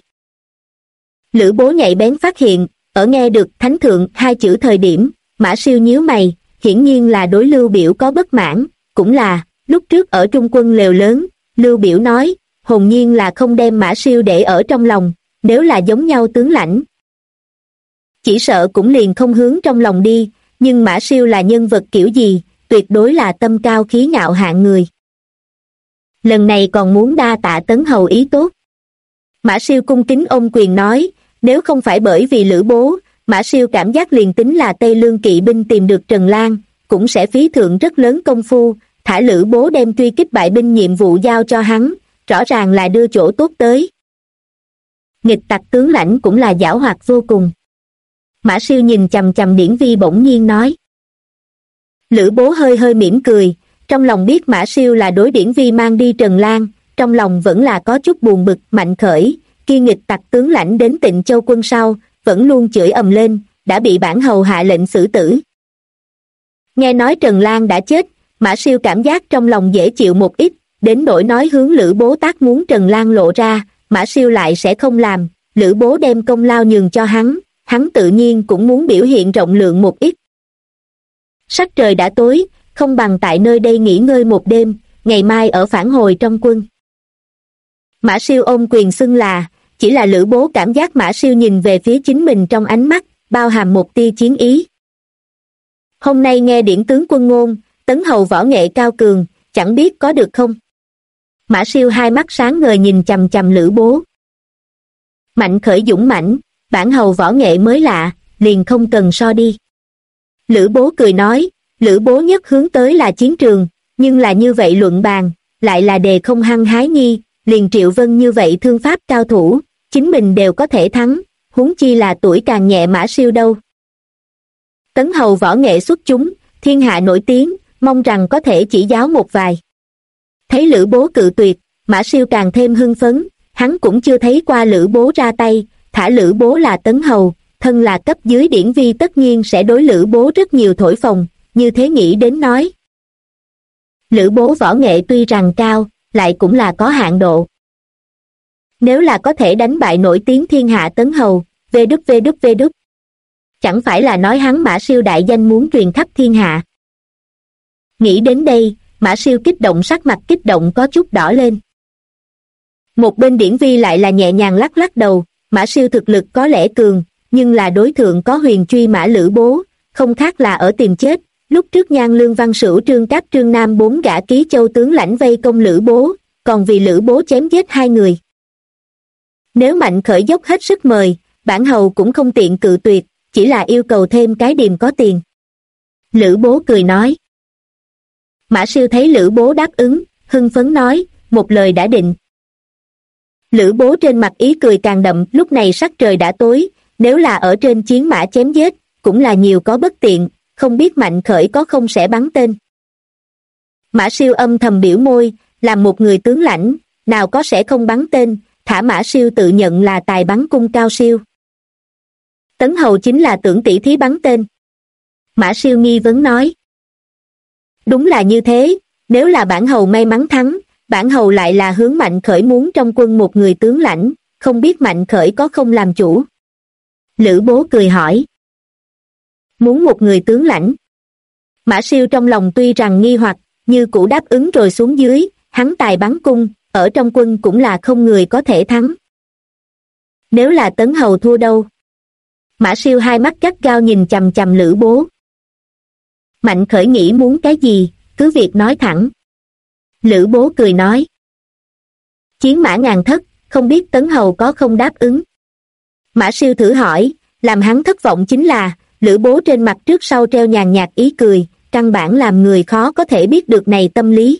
S1: Lữ Bố nhạy bén phát hiện, ở nghe được thánh thượng 2 chữ thời điểm, Mã Siêu nhíu mày, hiển nhiên là đối Lưu Biểu có bất mãn, cũng là, lúc trước ở Trung quân lều lớn, Lưu Biểu nói, hồn nhiên là không đem Mã Siêu để ở trong lòng, nếu là giống nhau tướng lãnh. chỉ sợ cũng liền không hướng trong lòng đi, nhưng Mã Siêu là nhân vật kiểu gì, tuyệt đối là tâm cao khí ngạo hạng người. Lần này còn muốn đa tạ Tấn hầu ý tốt. Mã Siêu cung kính ôm quyền nói, nếu không phải bởi vì Lữ Bố, Mã Siêu cảm giác liền tính là Tây Lương kỵ binh tìm được Trần Lan, cũng sẽ phí thượng rất lớn công phu, thả Lữ Bố đem truy kích bại binh nhiệm vụ giao cho hắn, rõ ràng là đưa chỗ tốt tới. Nghịch tặc tướng lãnh cũng là giảo hoạt vô cùng. Mã Siêu nhìn chằm chằm Điển Vi bỗng nhiên nói. Lữ Bố hơi hơi mỉm cười, trong lòng biết Mã Siêu là đối Điển Vi mang đi Trần Lan, trong lòng vẫn là có chút buồn bực. Mạnh Khởi, kia nghịch tặc tướng lãnh đến Tịnh Châu quân sau, vẫn luôn chửi ầm lên, đã bị bản hầu hạ lệnh xử tử. Nghe nói Trần Lan đã chết, Mã Siêu cảm giác trong lòng dễ chịu một ít, đến nỗi nói hướng Lữ Bố tác muốn Trần Lan lộ ra, Mã Siêu lại sẽ không làm. Lữ Bố đem công lao nhường cho hắn, hắn tự nhiên cũng muốn biểu hiện rộng lượng một ít. Sắc trời đã tối, không bằng tại nơi đây nghỉ ngơi một đêm, ngày mai ở phản hồi trong quân. Mã Siêu ôm quyền xưng là, chỉ là Lữ Bố cảm giác Mã Siêu nhìn về phía chính mình trong ánh mắt, bao hàm một tia chiến ý. Hôm nay nghe điển tướng quân ngôn, Tấn hầu võ nghệ cao cường, chẳng biết có được không? Mã Siêu hai mắt sáng ngời nhìn chằm chằm Lữ Bố. Mạnh Khởi dũng mãnh, bản hầu võ nghệ mới lạ, liền không cần so đi. Lữ Bố cười nói, Lữ Bố nhất hướng tới là chiến trường, nhưng là như vậy luận bàn, lại là đề không hăng hái nhi, liền Triệu Vân như vậy thương pháp cao thủ, chính mình đều có thể thắng, huống chi là tuổi càng nhẹ Mã Siêu đâu. Tấn hầu võ nghệ xuất chúng, thiên hạ nổi tiếng, mong rằng có thể chỉ giáo một vài. Thấy Lữ Bố cự tuyệt, Mã Siêu càng thêm hưng phấn, hắn cũng chưa thấy qua Lữ Bố ra tay, thả Lữ Bố là Tấn hầu, thân là cấp dưới Điển Vi tất nhiên sẽ đối Lữ Bố rất nhiều thổi phồng, như thế nghĩ đến nói. Lữ Bố võ nghệ tuy rằng cao, lại cũng là có hạn độ. Nếu là có thể đánh bại nổi tiếng thiên hạ Tấn hầu, vđvđvđ, chẳng phải là nói hắn Mã Siêu đại danh muốn truyền khắp thiên hạ. Nghĩ đến đây, Mã Siêu kích động, sắc mặt kích động có chút đỏ lên. Một bên Điển Vi lại là nhẹ nhàng lắc lắc đầu, Mã Siêu thực lực có lẽ cường, nhưng là đối thượng có huyền truy mã Lữ Bố, không khác là ở tìm chết. Lúc trước Nhan Lương Văn Sửu Trương Cáp Trương Nam 4 gã ký châu tướng lãnh vây công Lữ Bố, còn vì Lữ Bố chém giết 2 người. Nếu Mạnh Khởi dốc hết sức mời, bản hầu cũng không tiện cự tuyệt, chỉ là yêu cầu thêm cái điềm có tiền. Lữ Bố cười nói. Mã Siêu thấy Lữ Bố đáp ứng, hưng phấn nói, một lời đã định. Lữ Bố trên mặt ý cười càng đậm, lúc này sắc trời đã tối, nếu là ở trên chiến mã chém giết, cũng là nhiều có bất tiện, không biết Mạnh Khởi có không sẽ bắn tên. Mã Siêu âm thầm biểu môi, làm một người tướng lãnh, nào có sẽ không bắn tên, thả Mã Siêu tự nhận là tài bắn cung cao siêu. Tấn hầu chính là tưởng tỉ thí bắn tên. Mã Siêu nghi vấn nói. Đúng là như thế, nếu là bản hầu may mắn thắng, bản hầu lại là hướng Mạnh Khởi muốn trong quân một người tướng lãnh, không biết Mạnh Khởi có không làm chủ. Lữ Bố cười hỏi. Muốn một người tướng lãnh. Mã Siêu trong lòng tuy rằng nghi hoặc, như cũ đáp ứng rồi xuống dưới, hắn tài bắn cung, ở trong quân cũng là không người có thể thắng. Nếu là Tấn hầu thua đâu? Mã Siêu hai mắt gắt gao nhìn chằm chằm Lữ Bố. Mạnh Khởi nghĩ muốn cái gì, cứ việc nói thẳng. Lữ Bố cười nói. Chiến mã ngàn thất, không biết Tấn hầu có không đáp ứng. Mã Siêu thử hỏi, làm hắn thất vọng chính là, Lữ Bố trên mặt trước sau treo nhàn nhạt ý cười, căn bản làm người khó có thể biết được này tâm lý.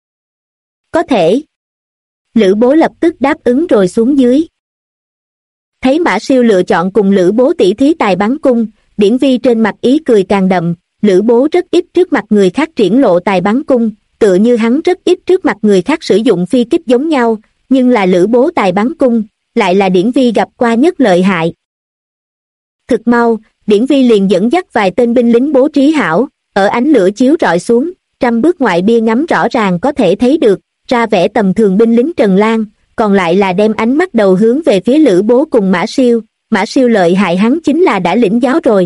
S1: Có thể. Lữ Bố lập tức đáp ứng rồi xuống dưới. Thấy Mã Siêu lựa chọn cùng Lữ Bố tỉ thí tài bắn cung, Điển Vi trên mặt ý cười càng đậm, Lữ Bố rất ít trước mặt người khác triển lộ tài bắn cung, tựa như hắn rất ít trước mặt người khác sử dụng phi kích giống nhau, nhưng là Lữ Bố tài bắn cung, lại là Điển Vi gặp qua nhất lợi hại. Thực mau, Điển Vi liền dẫn dắt vài tên binh lính bố trí hảo, ở ánh lửa chiếu rọi xuống, 100 bước ngoại bia ngắm rõ ràng có thể thấy được, ra vẻ tầm thường binh lính Trần Lan, còn lại là đem ánh mắt đầu hướng về phía Lữ Bố cùng Mã Siêu lợi hại hắn chính là đã lĩnh giáo rồi.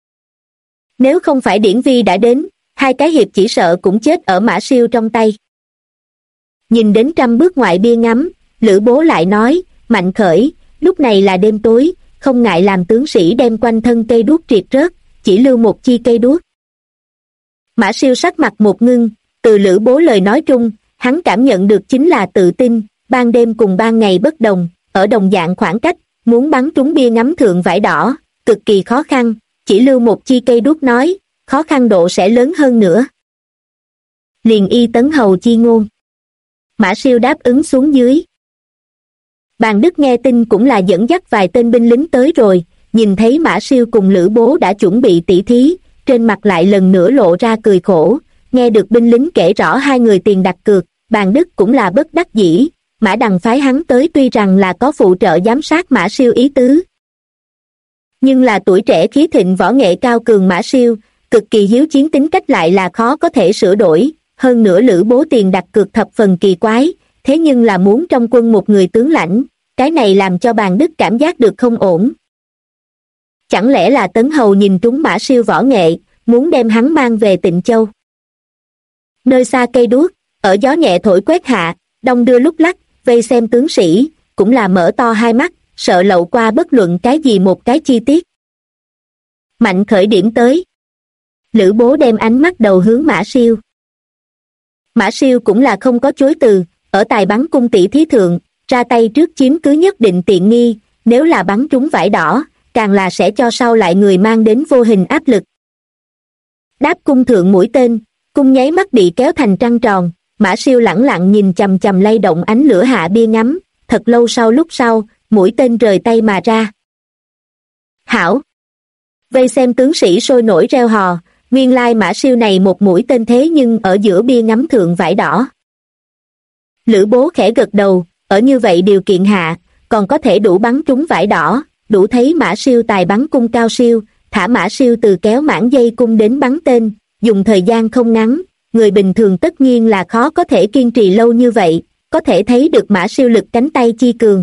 S1: Nếu không phải Điển Vi đã đến, 2 cái hiệp chỉ sợ cũng chết ở Mã Siêu trong tay. Nhìn đến 100 bước ngoại bia ngắm, Lữ Bố lại nói, Mạnh Khởi, lúc này là đêm tối, không ngại làm tướng sĩ đem quanh thân cây đuốc triệt rớt, chỉ lưu một chi cây đuốc. Mã Siêu sắc mặt một ngưng, từ Lữ Bố lời nói trung, hắn cảm nhận được chính là tự tin, ban đêm cùng ban ngày bất đồng, ở đồng dạng khoảng cách, muốn bắn trúng bia ngắm thượng vải đỏ, cực kỳ khó khăn, chỉ lưu một chi cây đuốc nói, khó khăn độ sẽ lớn hơn nữa. Liền y tấn hầu chi ngôn. Mã Siêu đáp ứng xuống dưới. Bàn Đức nghe tin cũng là dẫn dắt vài tên binh lính tới rồi, nhìn thấy Mã Siêu cùng Lữ Bố đã chuẩn bị tỉ thí, trên mặt lại lần nữa lộ ra cười khổ, nghe được binh lính kể rõ hai người tiền đặt cược, Bàn Đức cũng là bất đắc dĩ, Mã Đằng phái hắn tới tuy rằng là có phụ trợ giám sát Mã Siêu ý tứ. Nhưng là tuổi trẻ khí thịnh võ nghệ cao cường Mã Siêu, cực kỳ hiếu chiến tính cách lại là khó có thể sửa đổi, hơn nữa Lữ Bố tiền đặt cược thập phần kỳ quái, thế nhưng là muốn trong quân một người tướng lãnh, cái này làm cho Bàn Đức cảm giác được không ổn. Chẳng lẽ là Tấn Hầu nhìn trúng Mã Siêu võ nghệ, muốn đem hắn mang về Tịnh Châu. Nơi xa cây đuốc, ở gió nhẹ thổi quét hạ, đông đưa lúc lắc, vây xem tướng sĩ, cũng là mở to hai mắt, sợ lậu qua bất luận cái gì một cái chi tiết. Mạnh khởi điểm tới. Lữ Bố đem ánh mắt đầu hướng Mã Siêu. Mã Siêu cũng là không có chối từ, ở tài bắn cung tỷ thí thượng, ra tay trước chiếm cứ nhất định tiện nghi, nếu là bắn trúng vải đỏ, càng là sẽ cho sau lại người mang đến vô hình áp lực. Đáp cung thượng mũi tên, cung nháy mắt bị kéo thành trăng tròn, Mã Siêu lẳng lặng nhìn chằm chằm lay động ánh lửa hạ bia ngắm, thật lâu lúc sau, mũi tên rời tay mà ra. Hảo! Vây xem tướng sĩ sôi nổi reo hò, nguyên lai Mã Siêu này một mũi tên thế nhưng ở giữa bia ngắm thượng vải đỏ. Lữ Bố khẽ gật đầu, ở như vậy điều kiện hạ, còn có thể đủ bắn trúng vải đỏ, đủ thấy Mã Siêu tài bắn cung cao siêu, thả Mã Siêu từ kéo mãn dây cung đến bắn tên, dùng thời gian không ngắn, người bình thường tất nhiên là khó có thể kiên trì lâu như vậy, có thể thấy được Mã Siêu lực cánh tay chi cường.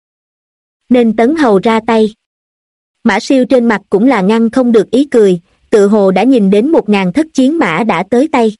S1: Nên Tấn Hầu ra tay. Mã Siêu trên mặt cũng là ngăn không được ý cười, tự hồ đã nhìn đến 1000 thất chiến mã đã tới tay.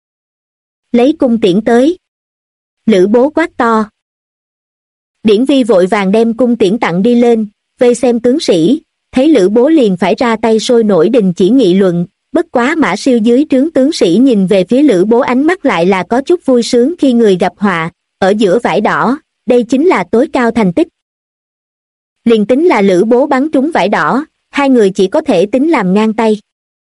S1: Lấy cung tiễn tới. Lữ Bố quát to. Điển Vi vội vàng đem cung tiễn tặng đi lên, vây xem tướng sĩ, thấy Lữ Bố liền phải ra tay sôi nổi đình chỉ nghị luận, bất quá Mã Siêu dưới trướng tướng sĩ nhìn về phía Lữ Bố ánh mắt lại là có chút vui sướng khi người gặp họa, ở giữa vải đỏ, đây chính là tối cao thành tích. Liền tính là Lữ Bố bắn trúng vải đỏ, hai người chỉ có thể tính làm ngang tay.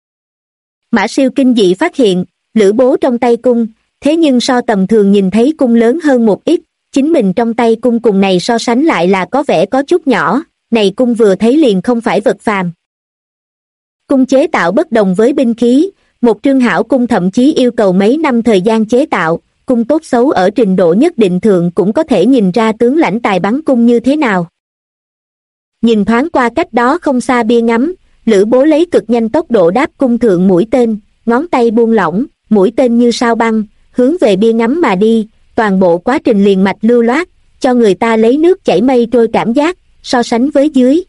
S1: Mã Siêu kinh dị phát hiện, Lữ Bố trong tay cung, thế nhưng so tầm thường nhìn thấy cung lớn hơn một ít, chính mình trong tay cung cùng này so sánh lại là có vẻ có chút nhỏ, này cung vừa thấy liền không phải vật phàm. Cung chế tạo bất đồng với binh khí, một trương hảo cung thậm chí yêu cầu mấy năm thời gian chế tạo, cung tốt xấu ở trình độ nhất định thượng cũng có thể nhìn ra tướng lãnh tài bắn cung như thế nào. Nhìn thoáng qua cách đó không xa bia ngắm, Lữ Bố lấy cực nhanh tốc độ đáp cung thượng mũi tên, ngón tay buông lỏng, mũi tên như sao băng, hướng về bia ngắm mà đi, toàn bộ quá trình liền mạch lưu loát, cho người ta lấy nước chảy mây trôi cảm giác, so sánh với dưới.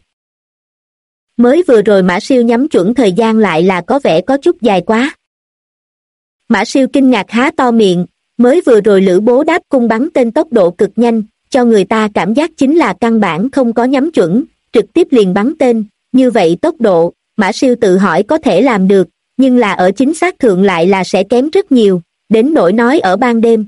S1: Mới vừa rồi Mã Siêu nhắm chuẩn thời gian lại là có vẻ có chút dài quá. Mã Siêu kinh ngạc há to miệng, mới vừa rồi Lữ Bố đáp cung bắn tên tốc độ cực nhanh, cho người ta cảm giác chính là căn bản không có nhắm chuẩn, trực tiếp liền bắn tên, như vậy tốc độ, Mã Siêu tự hỏi có thể làm được, nhưng là ở chính xác thượng lại là sẽ kém rất nhiều, đến nỗi nói ở ban đêm.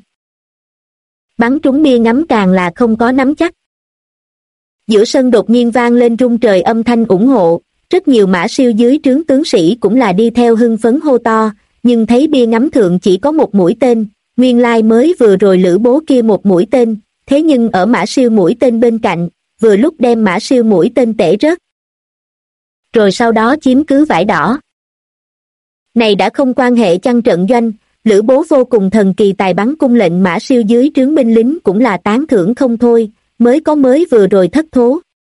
S1: Bắn trúng bia ngắm càng là không có nắm chắc. Giữa sân đột nhiên vang lên rung trời âm thanh ủng hộ, rất nhiều Mã Siêu dưới trướng tướng sĩ cũng là đi theo hưng phấn hô to, nhưng thấy bia ngắm thượng chỉ có một mũi tên, nguyên lai mới vừa rồi Lữ Bố kia một mũi tên, thế nhưng ở Mã Siêu mũi tên bên cạnh, vừa lúc đem Mã Siêu mũi tên tể rớt. Rồi sau đó chiếm cứ vải đỏ. Này đã không quan hệ chăng trận doanh, Lữ Bố vô cùng thần kỳ tài bắn cung lệnh Mã Siêu dưới trướng binh lính cũng là tán thưởng không thôi, mới vừa rồi thất thố.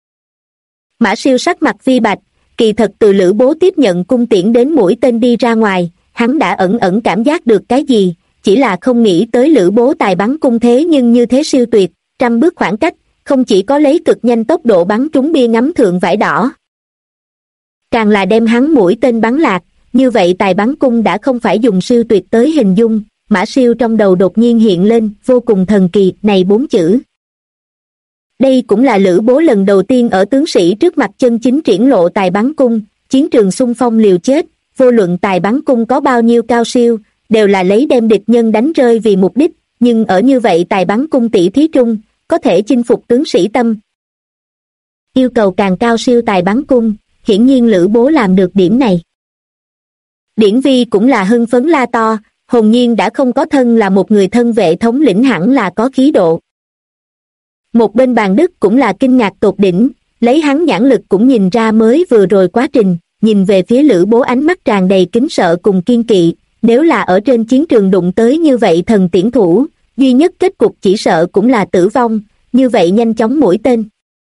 S1: Mã Siêu sắc mặt vi bạch, kỳ thật từ Lữ Bố tiếp nhận cung tiễn đến mũi tên đi ra ngoài, hắn đã ẩn ẩn cảm giác được cái gì, chỉ là không nghĩ tới Lữ Bố tài bắn cung thế nhưng như thế siêu tuyệt, trăm bước khoảng cách, không chỉ có lấy cực nhanh tốc độ bắn trúng bia ngắm thượng vải đỏ, càng là đem hắn mũi tên bắn lạc, như vậy tài bắn cung đã không phải dùng siêu tuyệt tới hình dung, Mã Siêu trong đầu đột nhiên hiện lên vô cùng thần kỳ này 4 chữ. Đây cũng là Lữ Bố lần đầu tiên ở tướng sĩ trước mặt chân chính triển lộ tài bắn cung, chiến trường xung phong liều chết, vô luận tài bắn cung có bao nhiêu cao siêu, đều là lấy đem địch nhân đánh rơi vì mục đích, nhưng ở như vậy tài bắn cung tỷ thí trung, có thể chinh phục tướng sĩ tâm. Yêu cầu càng cao siêu tài bắn cung, hiển nhiên Lữ Bố làm được điểm này. Điển Vi cũng là hưng phấn la to, hồn nhiên đã không có thân là một người thân vệ thống lĩnh hẳn là có khí độ. Một bên Bàn Đức cũng là kinh ngạc tột đỉnh, lấy hắn nhãn lực cũng nhìn ra mới vừa rồi quá trình, nhìn về phía Lữ Bố ánh mắt tràn đầy kính sợ cùng kiên kỵ, nếu là ở trên chiến trường đụng tới như vậy thần tiễn thủ, duy nhất kết cục chỉ sợ cũng là tử vong, như vậy nhanh chóng mũi tên.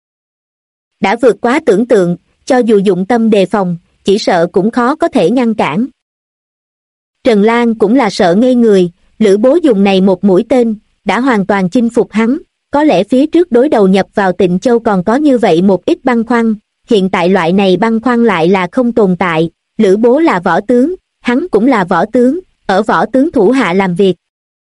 S1: Đã vượt quá tưởng tượng, cho dù dụng tâm đề phòng, chỉ sợ cũng khó có thể ngăn cản. Trần Lan cũng là sợ ngây người, Lữ Bố dùng này một mũi tên, đã hoàn toàn chinh phục hắn, có lẽ phía trước đối đầu nhập vào Tịnh Châu còn có như vậy một ít băn khoăn, hiện tại loại này băn khoăn lại là không tồn tại, Lữ Bố là võ tướng, hắn cũng là võ tướng, ở võ tướng thủ hạ làm việc.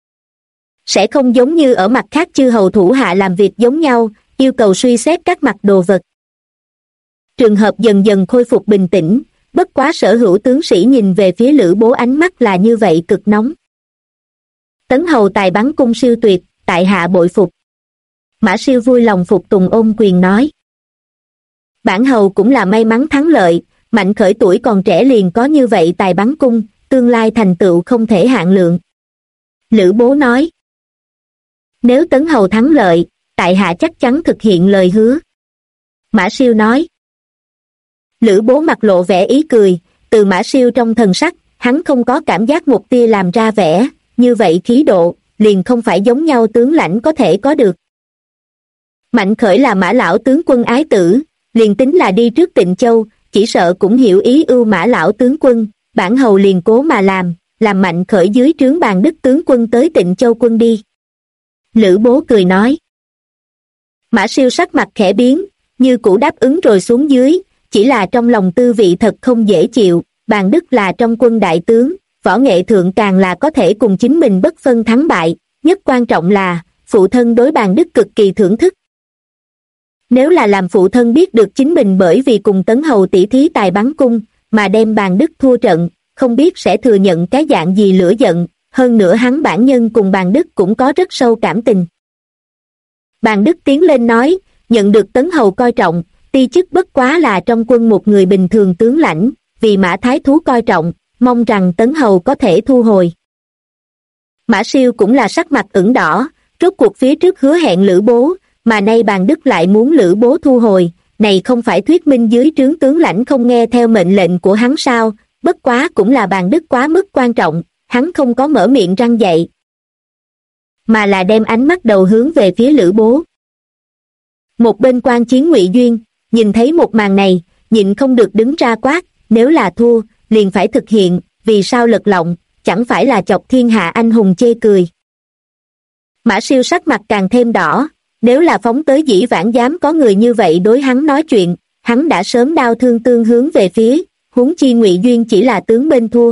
S1: Sẽ không giống như ở mặt khác chư hầu thủ hạ làm việc giống nhau, yêu cầu suy xét các mặt đồ vật. Trường hợp dần dần khôi phục bình tĩnh, bất quá sở hữu tướng sĩ nhìn về phía Lữ Bố ánh mắt là như vậy cực nóng. Tấn hầu tài bắn cung siêu tuyệt, tại hạ bội phục. Mã Siêu vui lòng phục tùng ôm quyền nói. Bản hầu cũng là may mắn thắng lợi, Mạnh Khởi tuổi còn trẻ liền có như vậy tài bắn cung, tương lai thành tựu không thể hạn lượng. Lữ Bố nói. Nếu Tấn hầu thắng lợi, tại hạ chắc chắn thực hiện lời hứa. Mã Siêu nói. Lữ Bố mặt lộ vẻ ý cười, từ Mã Siêu trong thần sắc, hắn không có cảm giác một tia làm ra vẻ, như vậy khí độ, liền không phải giống nhau tướng lãnh có thể có được. Mạnh Khởi là Mã lão tướng quân ái tử, liền tính là đi trước Tịnh Châu, chỉ sợ cũng hiểu ý ưu Mã lão tướng quân, bản hầu liền cố mà làm Mạnh Khởi dưới trướng Bàn Đức tướng quân tới Tịnh Châu quân đi. Lữ Bố cười nói. Mã Siêu sắc mặt khẽ biến, như cũ đáp ứng rồi xuống dưới, chỉ là trong lòng tư vị thật không dễ chịu, Bàn Đức là trong quân đại tướng, võ nghệ thượng càng là có thể cùng chính mình bất phân thắng bại, nhất quan trọng là, phụ thân đối Bàn Đức cực kỳ thưởng thức. Nếu là làm phụ thân biết được chính mình bởi vì cùng Tấn hầu tỷ thí tài bắn cung, mà đem Bàn Đức thua trận, không biết sẽ thừa nhận cái dạng gì lửa giận, hơn nữa hắn bản nhân cùng Bàn Đức cũng có rất sâu cảm tình. Bàn Đức tiến lên nói, nhận được Tấn hầu coi trọng, ti chức bất quá là trong quân một người bình thường tướng lãnh, vì Mã Thái Thú coi trọng, mong rằng Tấn hầu có thể thu hồi. Mã Siêu cũng là sắc mặt ửng đỏ, rốt cuộc phía trước hứa hẹn Lữ Bố, mà nay Bàn Đức lại muốn Lữ Bố thu hồi, này không phải thuyết minh dưới trướng tướng lãnh không nghe theo mệnh lệnh của hắn sao, bất quá cũng là Bàn Đức quá mức quan trọng, hắn không có mở miệng răn dạy, mà là đem ánh mắt đầu hướng về phía Lữ Bố. Một bên quan chiến Ngụy Duyên, nhìn thấy một màn này, nhịn không được đứng ra quát, nếu là thua, liền phải thực hiện, vì sao lật lọng, chẳng phải là chọc thiên hạ anh hùng chê cười. Mã Siêu sắc mặt càng thêm đỏ, nếu là phóng tới dĩ vãng dám có người như vậy đối hắn nói chuyện, hắn đã sớm đao thương tương hướng về phía, huống chi Ngụy Duyên chỉ là tướng bên thua.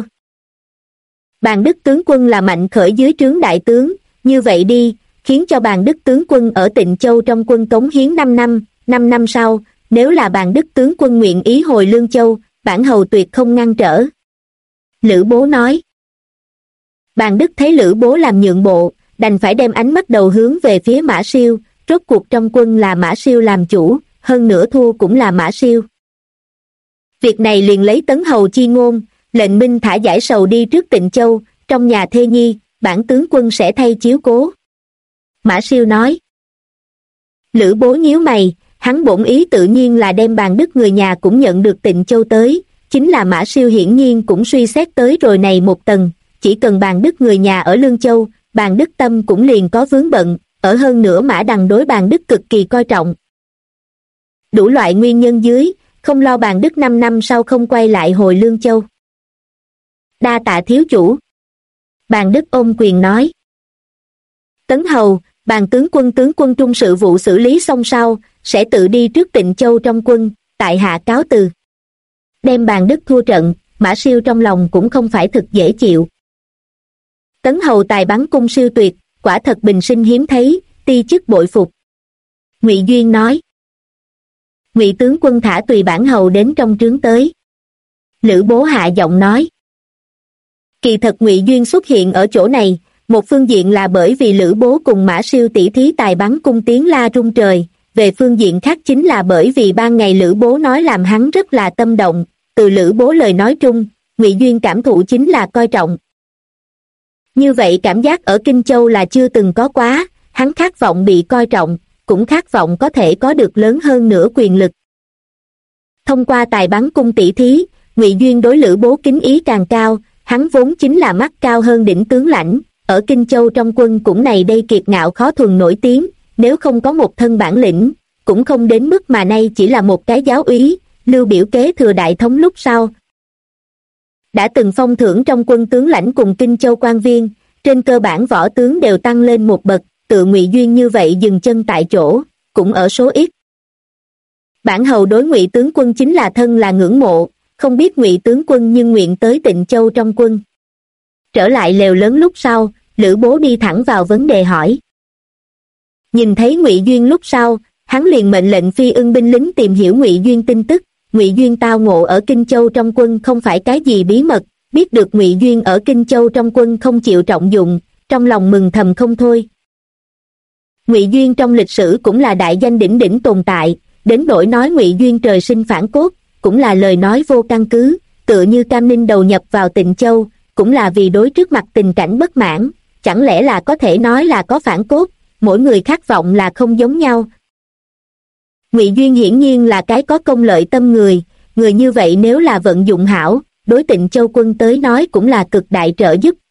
S1: Bàn Đức tướng quân là Mạnh Khởi dưới trướng đại tướng, như vậy đi, khiến cho Bàn Đức tướng quân ở Tịnh Châu trong quân cống hiến 5 năm, 5 năm sau, nếu là Bàn Đức tướng quân nguyện ý hồi Lương Châu, bản hầu tuyệt không ngăn trở. Lữ Bố nói. Bàn Đức thấy Lữ Bố làm nhượng bộ, đành phải đem ánh mắt đầu hướng về phía Mã Siêu, rốt cuộc trong quân là Mã Siêu làm chủ, hơn nữa thua cũng là Mã Siêu. Việc này liền lấy Tấn hầu chi ngôn, lệnh binh thả giải sầu đi trước Tịnh Châu, trong nhà thê nhi, bản tướng quân sẽ thay chiếu cố. Mã Siêu nói. Lữ Bố nhíu mày, hắn bổn ý tự nhiên là đem Bàn Đức người nhà cũng nhận được Tịnh Châu tới, chính là Mã Siêu hiển nhiên cũng suy xét tới rồi này một tầng, chỉ cần Bàn Đức người nhà ở Lương Châu, Bàn Đức tâm cũng liền có vướng bận, ở hơn nữa Mã Đằng đối Bàn Đức cực kỳ coi trọng. Đủ loại nguyên nhân dưới, không lo Bàn Đức 5 năm sau không quay lại hồi Lương Châu. Đa tạ thiếu chủ. Bàn Đức ôm quyền nói. Tấn hầu, Bàn tướng quân trung sự vụ xử lý xong sau, sẽ tự đi trước Tịnh Châu trong quân, tại hạ cáo từ. Đem Bàn Đức thua trận, Mã Siêu trong lòng cũng không phải thực dễ chịu. Tấn hầu tài bắn cung siêu tuyệt, quả thật bình sinh hiếm thấy, ti chức bội phục. Ngụy Duyên nói. Ngụy tướng quân thả tùy bản hầu đến trong trướng tới. Lữ Bố hạ giọng nói. Kỳ thật Ngụy Duyên xuất hiện ở chỗ này, một phương diện là bởi vì Lữ Bố cùng Mã Siêu tỷ thí tài bắn cung tiến la rung trời, về phương diện khác chính là bởi vì ban ngày Lữ Bố nói làm hắn rất là tâm động, từ Lữ Bố lời nói trung, Ngụy Duyên cảm thụ chính là coi trọng. Như vậy cảm giác ở Kinh Châu là chưa từng có quá, hắn khát vọng bị coi trọng, cũng khát vọng có thể có được lớn hơn nữa quyền lực. Thông qua tài bắn cung tỷ thí, Ngụy Duyên đối Lữ Bố kính ý càng cao, hắn vốn chính là mắt cao hơn đỉnh tướng lãnh, ở Kinh Châu trong quân cũng này đây kiệt ngạo khó thuần nổi tiếng, nếu không có một thân bản lĩnh, cũng không đến mức mà nay chỉ là một cái giáo úy, Lưu Biểu kế thừa đại thống lúc sau. Đã từng phong thưởng trong quân tướng lãnh cùng Kinh Châu quan viên, trên cơ bản võ tướng đều tăng lên một bậc, tự Ngụy Duyên như vậy dừng chân tại chỗ, cũng ở số ít. Bản hầu đối Ngụy tướng quân chính là thân là ngưỡng mộ, không biết Ngụy tướng quân nhưng nguyện tới Tịnh Châu trong quân. Trở lại lều lớn lúc sau, Lữ Bố đi thẳng vào vấn đề hỏi. Nhìn thấy Ngụy Duyên lúc sau, hắn liền mệnh lệnh phi ưng binh lính tìm hiểu Ngụy Duyên tin tức. Ngụy Duyên tao ngộ ở Kinh Châu trong quân không phải cái gì bí mật, biết được Ngụy Duyên ở Kinh Châu trong quân không chịu trọng dụng, trong lòng mừng thầm không thôi. Ngụy Duyên trong lịch sử cũng là đại danh đỉnh đỉnh tồn tại, đến nỗi nói Ngụy Duyên trời sinh phản cốt, cũng là lời nói vô căn cứ, tựa như Cam Ninh đầu nhập vào Tịnh Châu, cũng là vì đối trước mặt tình cảnh bất mãn, chẳng lẽ là có thể nói là có phản cốt, mỗi người khát vọng là không giống nhau. Ngụy Duyên hiển nhiên là cái có công lợi tâm người như vậy nếu là vận dụng hảo, đối Tịnh Châu quân tới nói cũng là cực đại trợ giúp,